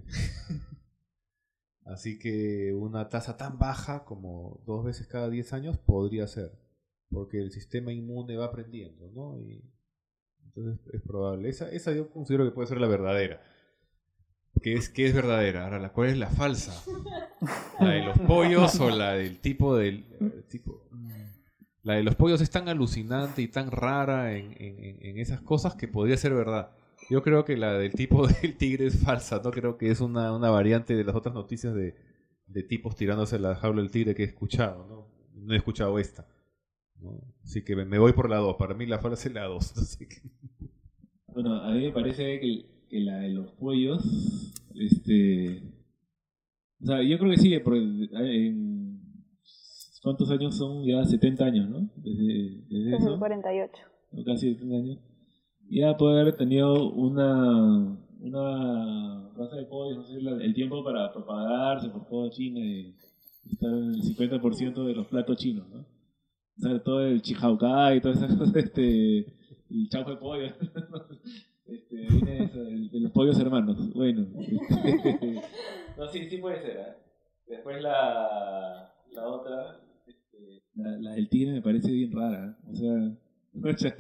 Así que una tasa tan baja como dos veces cada diez años podría ser. Porque el sistema inmune va aprendiendo, ¿no? Y entonces es probable. Esa, esa yo considero que puede ser la verdadera. ¿Qué es, qué es verdadera? Ahora, ¿la cuál es la falsa? ¿La de los pollos o la del tipo del... eh, tipo, la de los pollos es tan alucinante y tan rara en, en, en esas cosas que podría ser verdad. Yo creo que la del tipo del tigre es falsa, no creo que es una, una variante de las otras noticias de, de tipos tirándose la jaula del tigre que he escuchado, ¿no? No he escuchado esta, ¿no? Así que me, me voy por la dos, para mí la falsa es la dos. Así que... Bueno, a mí me parece que, que la de los pollos, este... O sea, yo creo que sí, porque en... ¿Cuántos años son? Ya setenta años, ¿no? Desde, desde Desde el eso, cuarenta y ocho. o casi setenta años. Ya puede haber tenido una, una raza de pollos, no sé, la- el tiempo para propagarse por toda China y estar en el cincuenta por ciento de los platos chinos, ¿no? O sea, todo el chihaucay y todas esas cosas, este, el chaufa de pollo, este, viene de, eso, de- de los pollos hermanos. Bueno, este, no, sí, sí puede ser, ¿eh? Después la, la otra, este, la, la del tigre me parece bien rara, ¿eh? O sea,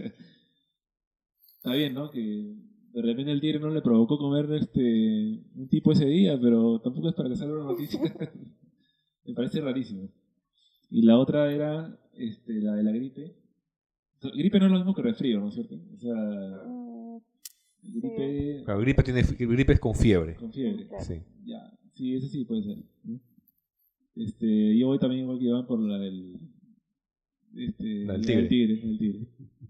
está bien, ¿no? Que de repente el tigre no le provocó comer este un tipo ese día, pero tampoco es para que salga una noticia. Me parece rarísimo. Y la otra era este, la de la gripe. O sea, gripe no es lo mismo que resfrío, ¿no es cierto? O sea, Mm, gripe Claro, gripe, tiene, gripe es con fiebre. con fiebre. claro. Sí. Ya, sí, eso sí puede ser. ¿no? Este, yo voy también igual que Iván por la del, este, La del la tigre. del tigre. la del tigre.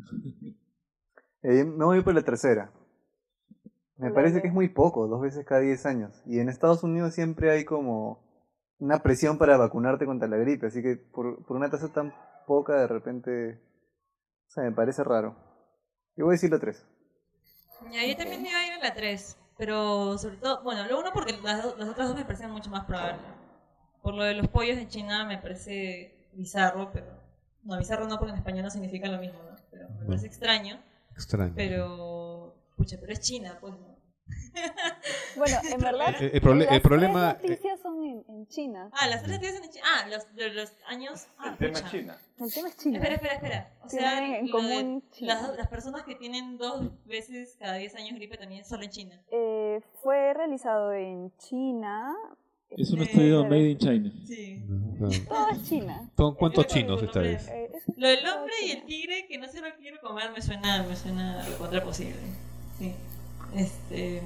Eh, me voy por la tercera. Me La parece de- que es muy poco, dos veces cada diez años. Y en Estados Unidos siempre hay como una presión para vacunarte contra la gripe, así que por, por una tasa tan poca de repente, o sea, me parece raro. Yo voy a decir la tres. Ya, yo también me iba a ir a la tres, pero sobre todo, bueno, lo uno porque las, do- las otras dos me parecen mucho más probables. Por lo de los pollos de China me parece bizarro, pero... No, bizarro no porque en español no significa lo mismo, ¿no? Pero me No. parece extraño, Extraño. pero... Pucha, pero es China, pues, ¿no? Bueno, en verdad, El- el proble- las el problema- tres noticias son en, en China. Ah, las tres noticias en China. Ah, los, los, los años... Ah, El tema es pucha. China. El tema es China. Espera, espera, espera. O sea, Tienen en lo de común China. las, las personas que tienen dos veces cada diez años gripe también solo en China. Eh, fue realizado en China. Es un Eh, estudio pero- made in China. Sí. Todo es China. ¿Con cuántos Creo que chinos con esta nombres- vez? Eh, es- Lo del todo hombre es y el China. tigre que no se lo quiero comer me suena, me suena lo contra posible. Sí. Este.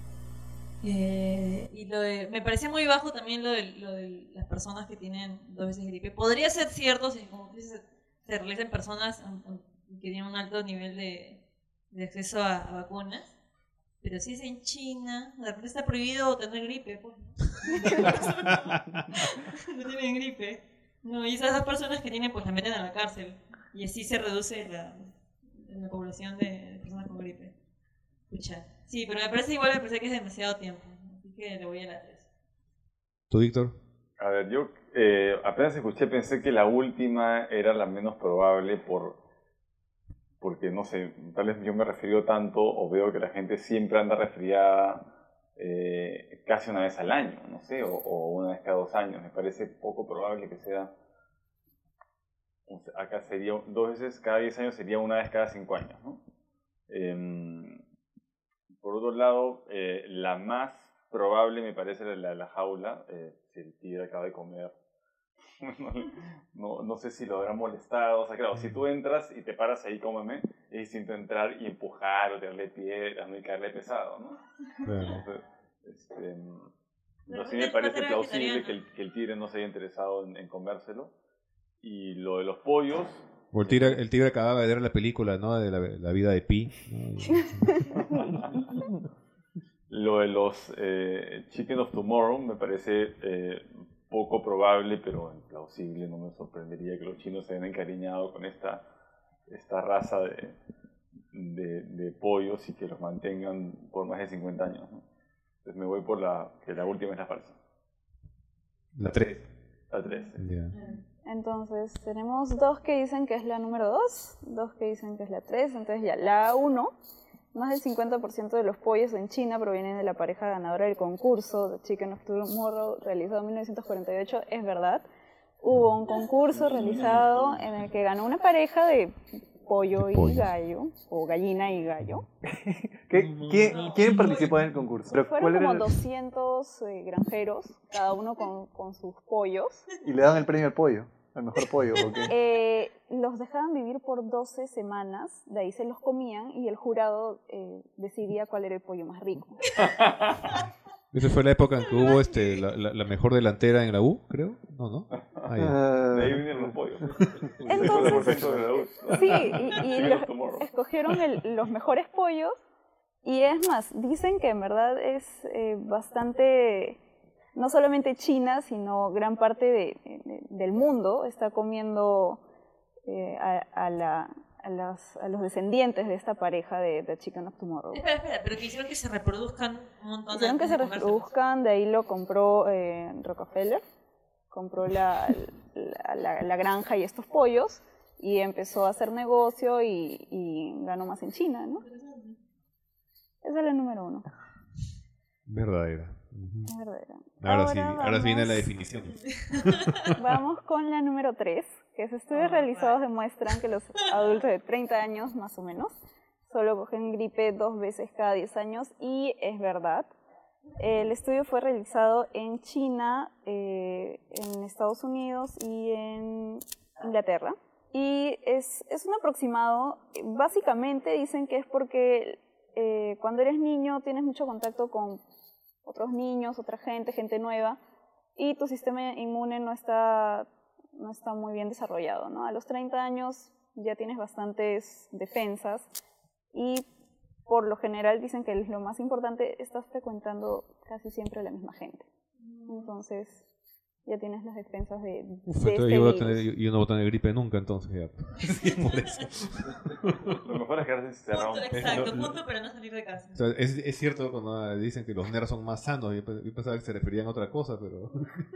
eh, y lo de, me parecía muy bajo también lo de, lo de las personas que tienen dos veces gripe. Podría ser cierto si, como tú dices, se realizan personas um, um, que tienen un alto nivel de, de acceso a, a vacunas. Pero si es en China, de repente está prohibido tener gripe. Pues, ¿no? No tienen gripe. No, y esas dos personas que tienen, pues las meten a la cárcel. Y así se reduce la, la población de personas con gripe. Escucha. Sí, pero me parece igual, me parece que es demasiado tiempo. Así que le voy a la tres. ¿Tú, Víctor? A ver, yo eh, apenas escuché pensé que la última era la menos probable por porque, no sé, tal vez yo me refiero tanto o veo que la gente siempre anda resfriada eh, casi una vez al año, no sé, o, o una vez cada dos años. Me parece poco probable que sea, o sea, acá sería dos veces cada diez años, sería una vez cada cinco años, ¿no? Eh, por otro lado, eh, la más probable me parece la de la jaula, eh, si el tigre acaba de comer no, no sé si lo habrán molestado. O sea, claro, si tú entras y te paras ahí, cómeme, es distinto entrar y empujar o tirarle piedras, ¿no? Y caerle pesado, ¿no? Claro. Entonces, este, Pero sí me es parece era plausible vegetariano. que el, que el tigre no se haya interesado en, en comérselo. Y lo de los pollos... O el tigre, el tigre acababa de ver la película, ¿no? De la, la vida de Pi, ¿no? Lo de los eh, Chicken of Tomorrow me parece eh, poco probable, pero plausible. No me sorprendería que los chinos se hayan encariñado con esta, esta raza de, de, de pollos y que los mantengan por más de cincuenta años, ¿no? Entonces me voy por la que la última es la falsa. La tres. La tres. Ya. Entonces tenemos dos que dicen que es la número dos, dos que dicen que es la tres, entonces ya la uno, más del cincuenta por ciento de los pollos en China provienen de la pareja ganadora del concurso The Chicken of Tomorrow realizado en mil novecientos cuarenta y ocho, es verdad. Hubo un concurso realizado en el que ganó una pareja de pollo De y pollos. gallo, o gallina y gallo. ¿Qué- quién, ¿Quién participó en el concurso? Pero, Fueron ¿cuál era como el- doscientos eh, granjeros, cada uno con, con sus pollos. Y le daban el premio al pollo, al mejor pollo, ¿o qué? Eh, los dejaban vivir por doce semanas, de ahí se los comían y el jurado eh, decidía cuál era el pollo más rico. Esa fue la época en que hubo este, la, la, la mejor delantera en la U, creo. No, no. Ah, ya. De ahí Ah, vinieron los pollos. Entonces, cincuenta por ciento de la U. sí, y, y Chicken los- of Tomorrow. escogieron el- los mejores pollos y es más, dicen que en verdad es eh, bastante, no solamente China, sino gran parte de- de- del mundo está comiendo eh, a, a la- a las- a los descendientes de esta pareja de The Chicken of Tomorrow. Espera, espera, pero que hicieron que se reproduzcan un montón de Hicieron que antes se de comérselos. reproduzcan, de ahí lo compró eh, Rockefeller, compró la, la, la- la granja y estos pollos y empezó a hacer negocio y, y ganó más en China, ¿no? Esa es la número uno, Verdadera. Ujú. es verdadera. Ahora, sí, ahora sí viene la vamos- definición. Vamos con la número tres, que esos estudios realizados demuestran que los adultos de treinta años más o menos solo cogen gripe dos veces cada diez años y es verdad. El estudio fue realizado en China, eh, en Estados Unidos y en Inglaterra. Y es, es un aproximado, básicamente dicen que es porque eh, cuando eres niño tienes mucho contacto con otros niños, otra gente, gente nueva, y tu sistema inmune no está, no está muy bien desarrollado, ¿no? A los treinta años ya tienes bastantes defensas y por lo general dicen que lo más importante, estás frecuentando casi siempre a la misma gente. Entonces ya tienes las defensas de, Uf, de entonces este yo, voy a virus. tener, yo, yo no voy a tener gripe nunca, entonces ya. Sí, por eso. Lo mejor es quedarse encerrado. Punto, exacto, Lo- lo- punto para no salir de casa. O sea, es, es cierto cuando dicen que los nerds son más sanos. Yo, pe- yo pensaba que se referían a otra cosa, pero.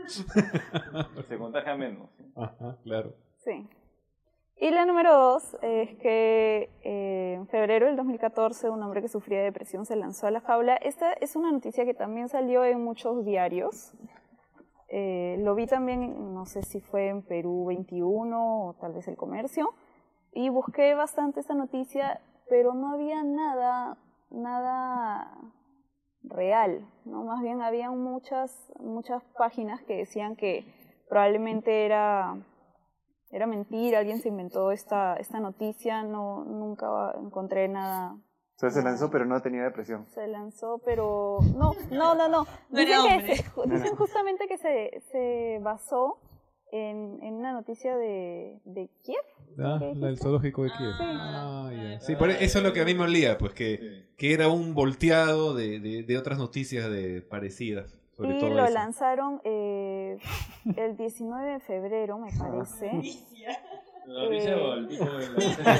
Se contagia menos. Ajá, claro. Sí. Y la número dos es que eh, en febrero del dos mil catorce un hombre que sufría de depresión se lanzó a la jaula. Esta es una noticia que también salió en muchos diarios. Eh, lo vi también, no sé si fue en Perú veintiuno o tal vez El Comercio. Y busqué bastante esta noticia, pero no había nada, nada real, ¿no? Más bien había muchas, muchas páginas que decían que probablemente era... Era mentira, alguien se inventó esta, esta noticia, no, nunca encontré nada. o sea, se lanzó, pero no tenía depresión. Se lanzó, pero no, no, no, no. No era Dicen, que hombre. se- ju- dicen justamente que se, se basó en, en una noticia de, de Kiev. Ah, ¿Qué la del dijiste? zoológico de Kiev. Sí. Ah, ya. Sí, por eso es lo que a mí me olía, pues que, que era un volteado de, de, de otras noticias de parecidas. Sobre Y todo lo eso. lanzaron eh, el diecinueve de febrero, me parece. ¿La noticia o el tipo de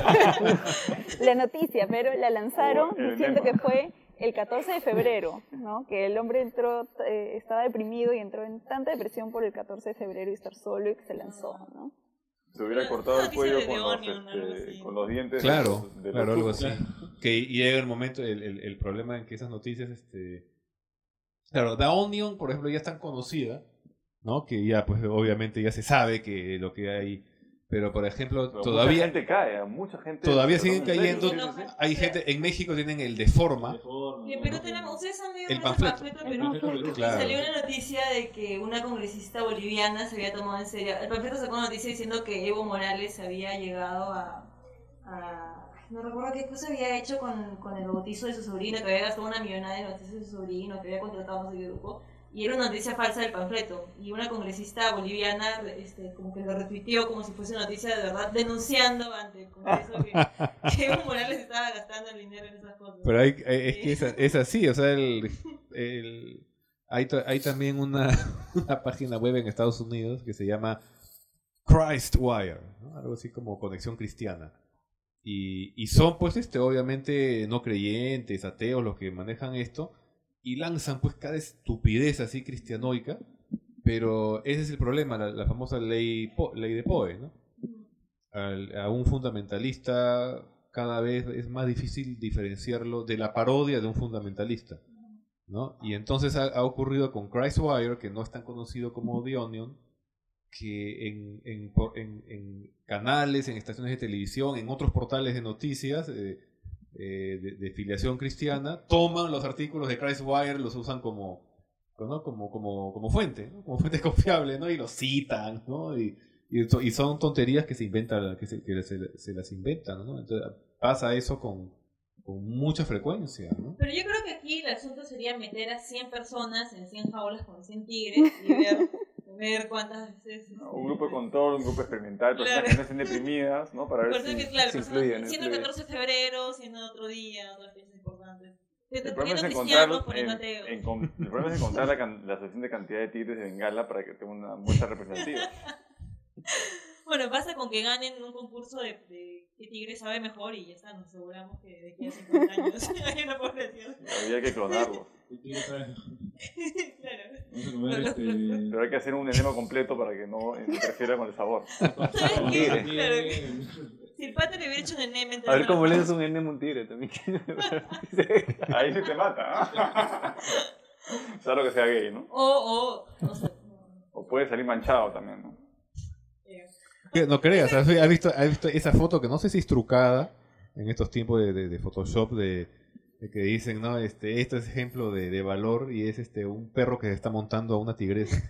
la La noticia, pero la lanzaron Oh, el diciendo enema. que fue el catorce de febrero, ¿no? Que el hombre entró, eh, estaba deprimido y entró en tanta depresión por el catorce de febrero y estar solo y que se lanzó, ¿no? Se hubiera Una cortado el noticia cuello de con The los, Onion, algo este, así. con los dientes. Claro, de los- de los claro, algo así. tubos. Que llega el momento, el, el, el problema en que esas noticias, este... Claro, The Onion, por ejemplo, ya es tan conocida, ¿no? Que ya, pues, obviamente ya se sabe que lo que hay Pero, por ejemplo, Pero todavía... mucha gente cae, mucha gente... Todavía se siguen toma en serio, cayendo. sí, sí, sí. Hay gente, en México tienen el de forma. Y en Perú tenemos, ustedes han leído El ese panfleto. panfleto El Perú. panfleto Perú. Y Claro. salió una noticia de que una congresista boliviana se había tomado en serio. El panfleto sacó una noticia diciendo que Evo Morales había llegado a. a no recuerdo qué cosa había hecho con, con el bautizo de su sobrino, que había gastado una millonada en el bautizo de su sobrino, que había contratado no sé qué grupo. Y era una noticia falsa del panfleto. Y una congresista boliviana este, como que lo retuiteó como si fuese noticia de verdad, denunciando ante el Congreso que, que Evo Morales estaba gastando el dinero en esas cosas. Pero hay, es que es, es así, o sea, el, el, hay, hay también una, una página web en Estados Unidos que se llama Christwire, ¿no? Algo así como Conexión Cristiana. Y, y son, pues, este, obviamente, no creyentes, ateos, los que manejan esto, y lanzan, pues, cada estupidez así cristianoica, pero ese es el problema, la, la famosa ley, Po- ley de Poe, ¿no? Al- a un fundamentalista cada vez es más difícil diferenciarlo de la parodia de un fundamentalista, ¿no? Y entonces ha, ha ocurrido con Christwire, que no es tan conocido como The Onion, que en, en, po- en- en canales, en estaciones de televisión, en otros portales de noticias eh, eh, de, de filiación cristiana, toman los artículos de Christwire, los usan como, ¿no? como, como, como fuente, ¿no? Como fuente confiable, ¿no? Y los citan, ¿no? Y, y, to- y son tonterías que se inventan, que se, que se, se las inventan, ¿no? Entonces pasa eso con, con mucha frecuencia, ¿no? Pero yo creo que aquí el asunto sería meter a cien personas en cien jaulas con cien tigres y ver, ver cuántas veces... este, Un grupo de control, un grupo experimental, personas Claro. que no estén deprimidas, ¿no? Para ver Por eso si, que, claro, si personas- influye, ¿no? siendo el Influye. catorce de febrero, siendo otro día, otras fechas importantes. El problema, es Poniendo encontrar, cristianos, poniendo en- ateos. en con- el problema es encontrar la, can- la suficiente cantidad de tigres de Bengala para que tenga una muestra representativa. Bueno, pasa con que ganen un concurso de, de qué tigre sabe mejor y ya está, nos aseguramos que de aquí a cincuenta años hay una población. Había que clonarlos. Claro. Vamos a comer este... Pero hay que hacer un enema completo para que no interfiera con el sabor. ¿Sabes qué? Tigre. Claro. Si el pato le hubiera hecho un enema entre A ver los cómo le dos- haces un enema a un tigre también. Ahí se te mata. Claro que sea gay, ¿no? O, o, o sea, O puede salir manchado también, ¿no? eh, Que no creas, ¿has has visto, has visto esa foto que no sé si es trucada en estos tiempos de, de- de Photoshop de, de que dicen, no, este, esto es ejemplo de, de valor y es este un perro que se está montando a una tigresa.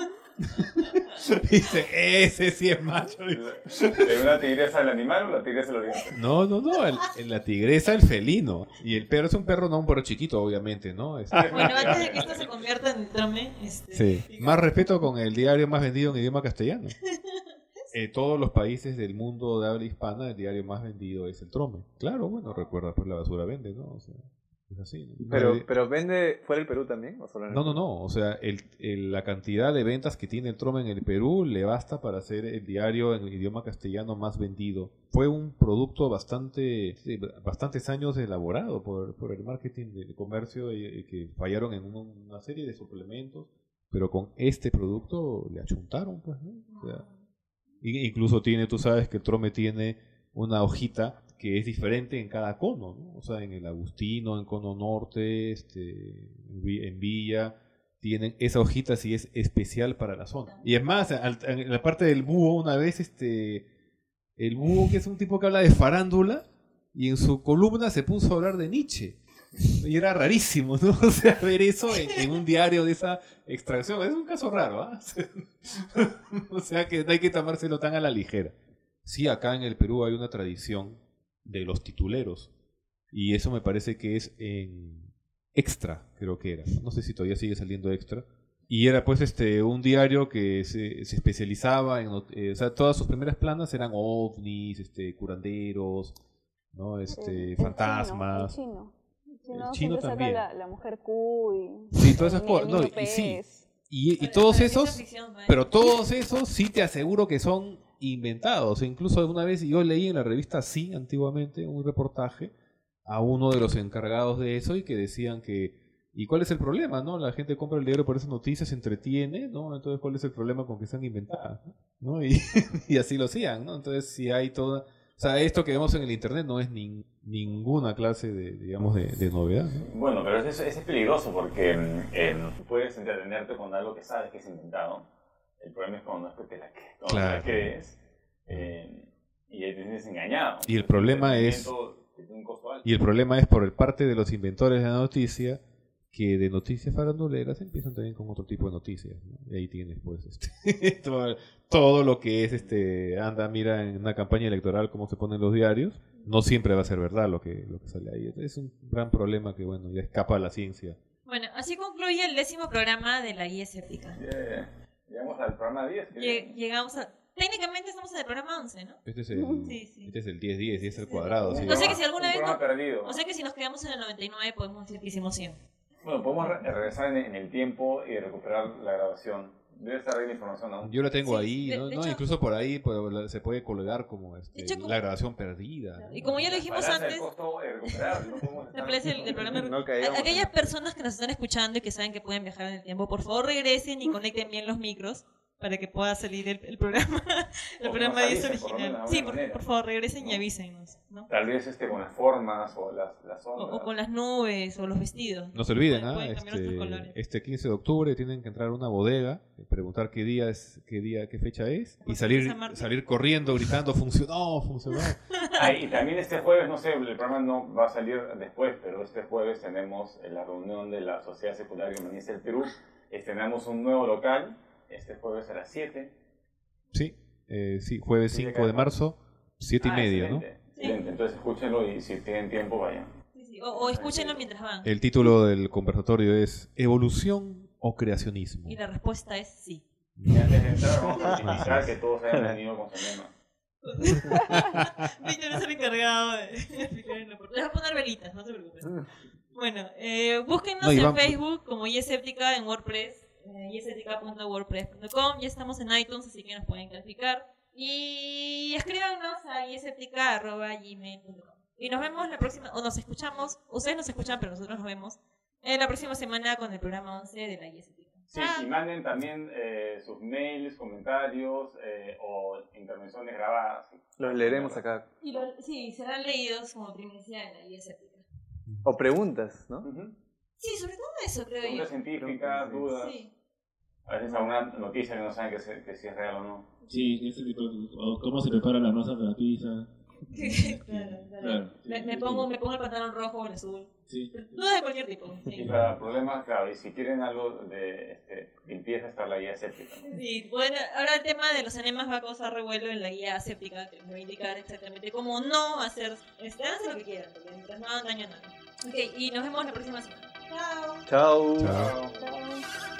Dice, ese sí es macho. Dice. ¿Es una tigresa del animal o la tigresa del oriente? No, no, no, el- el- la tigresa, el felino. Y el perro es un perro, no un perro chiquito, obviamente, ¿no? Es- bueno, antes de que esto se convierta en trome, este, Sí. diga- Más respeto con el diario más vendido en idioma castellano. En todos los países del mundo de habla hispana, el diario más vendido es el Trome. Claro, bueno, recuerda, pues la basura vende, ¿no? O sea, es así. ¿no? Pero, Nadie- pero vende fuera del Perú también, ¿o solo en el No, no, Perú? no. O sea, el, el- la cantidad de ventas que tiene el Trome en el Perú le basta para ser el diario en el idioma castellano más vendido. Fue un producto bastante, sí, bastantes años elaborado por, por el marketing del comercio y, y que fallaron en un- una serie de suplementos, pero con este producto le achuntaron, pues, ¿no? O sea, i- incluso tiene, tú sabes que el Trome tiene una hojita que es diferente en cada cono, ¿no? O sea, en el Agustino, en Cono Norte, este, en Vi- en Villa, tienen esa hojita sí es especial para la zona. Y es más, al- en la parte del búho, una vez, este, el búho, que es un tipo que habla de farándula, y en su columna se puso a hablar de Nietzsche. Y era rarísimo, ¿no? O sea, ver eso en, en un diario de esa extracción. Es un caso raro, ¿ah? O sea, que no hay que tomárselo tan a la ligera. Sí, acá en el Perú hay una tradición de los tituleros. Y eso me parece que es en Extra, creo que era. No sé si todavía sigue saliendo Extra. Y era pues este un diario que se, se especializaba en... not- eh, o sea, todas sus primeras planas eran ovnis, este, curanderos, ¿no? Este, El- el fantasmas. chino, el chino. El chino, El chino siempre saca también. la, la mujer Q y... Sí, todas esas el cosas. niño No, y sí. pez. Y, y para- todos para esos... ciencia ficción, ¿vale? Pero todos esos sí te aseguro que son inventados. Incluso alguna vez yo leí en la revista Sí, antiguamente, un reportaje a uno de los encargados de eso y que decían que... ¿Y cuál es el problema, no? La gente compra el diario por esas noticias, se entretiene, ¿no? Entonces, ¿cuál es el problema con que sean inventadas? ¿No? Y, y así lo hacían, ¿no? Entonces, si hay toda... O sea, esto que vemos en el internet no es nin- ninguna clase de, digamos, de, de novedad, ¿no? Bueno, pero eso es, es peligroso porque mm, eh, puedes entretenerte con algo que sabes que es inventado. El problema es cuando no es que te la, cuando Claro. te la crees. eh, y ahí te sientes engañado. Y el problema es... Tiene un costo alto. Y el problema es por el parte de los inventores de la noticia, que de noticias faranduleras empiezan también con otro tipo de noticias, ¿no? Y ahí tienes pues este, todo, todo lo que es este anda, mira en una campaña electoral cómo se ponen los diarios, no siempre va a ser verdad lo que, lo que sale ahí. Es un gran problema que bueno, ya escapa a la ciencia. Bueno, así concluye el décimo programa de la guía escéptica. Yeah. Llegamos al programa diez. Lleg- llegamos a... Técnicamente estamos en el programa once, ¿no? Este es el, Sí, sí. este es el diez diez y es el cuadrado. Sí. O sea que si alguna un vez programa no- perdido. O sea que si nos quedamos en el noventa y nueve podemos decir que hicimos cien. Bueno, podemos re- regresar en, en el tiempo y recuperar la grabación. Debe estar ahí la información aún. Yo la tengo Sí, ahí, de- ¿no? de ¿no? hecho- Incluso por ahí pues, la- se puede colgar como este, De hecho, como- la grabación perdida, ¿no? Y como ya lo dijimos Balanza antes, del costo de recuperar, no podemos me estar- parece el, el programa... No caigamos a- Aquellas en- personas que nos están escuchando y que saben que pueden viajar en el tiempo, por favor regresen y conecten bien los micros para que pueda salir el, el programa el O programa nos diez avisen, por lo original. menos, de Sí, alguna por, manera. por favor regresen y ¿No? avísennos, ¿no? Tal vez este, con las formas o las, las O, ondas. o con las nubes o los vestidos. No se olviden, Pueden- ¿ah? pueden cambiar nuestros este, colores. este quince de octubre tienen que entrar a una bodega, preguntar qué día es, qué día, qué fecha es, y salir, San Martín. salir corriendo, gritando, funcionó, funcionó. Ah, y también este jueves, no sé, el programa no va a salir después, pero este jueves tenemos eh, la reunión de la Sociedad Secular que Humanista del Perú. Estrenamos un nuevo local, este jueves a las siete. Sí, eh, sí, jueves Sí, cinco acá. de marzo, siete y Ah, media, ¿no? excelente, excelente. Entonces escúchenlo y si tienen tiempo vayan. Sí, sí. O, o escúchenlo mientras van. El título del conversatorio es ¿Evolución o creacionismo? Y la respuesta es sí. Y antes de entrar vamos a certificar que todos hayan venido con su lema. Víctor es el encargado de explicar el reporte. Les voy a poner velitas, no se preocupen. Bueno, eh, búsquennos No, y en vamos- Facebook como Yeséptica, en WordPress, eh, yeséptica punto wordpress punto com. Ya estamos en iTunes, así que nos pueden calificar. Y escríbanos a yeséptica arroba gmail punto com. Y nos vemos la próxima, o nos escuchamos, ustedes nos escuchan, pero nosotros nos vemos en la próxima semana con el programa once de la Yeséptica. Sí, y manden también eh, sus mails, comentarios eh, o intervenciones grabadas. Los leeremos acá. Y lo- sí, serán leídos como primicia de la Yeséptica. O preguntas, ¿no? Ujú. Sí, sobre todo eso, creo Preguntas yo. científicas, Sí. dudas. Sí. A veces alguna noticia que no saben que, se- que si es real o no. Sí, ese tipo de... O cómo se prepara la masa de la pizza. Claro, claro. Claro, sí, me, me sí, pongo, sí. me pongo el pantalón rojo o el azul. Sí. Dudas de cualquier tipo. Y Sí. para problemas, claro, y si quieren algo de este, limpieza, está la guía séptica. Sí, bueno, ahora el tema de los enemas va a causar revuelo en la guía séptica, que les voy a indicar exactamente cómo no hacer, este, háganse lo que quieran, porque mientras no hagan daño a nadie. Ok, y nos vemos la próxima semana. Chao. Chao. Chao. Chao.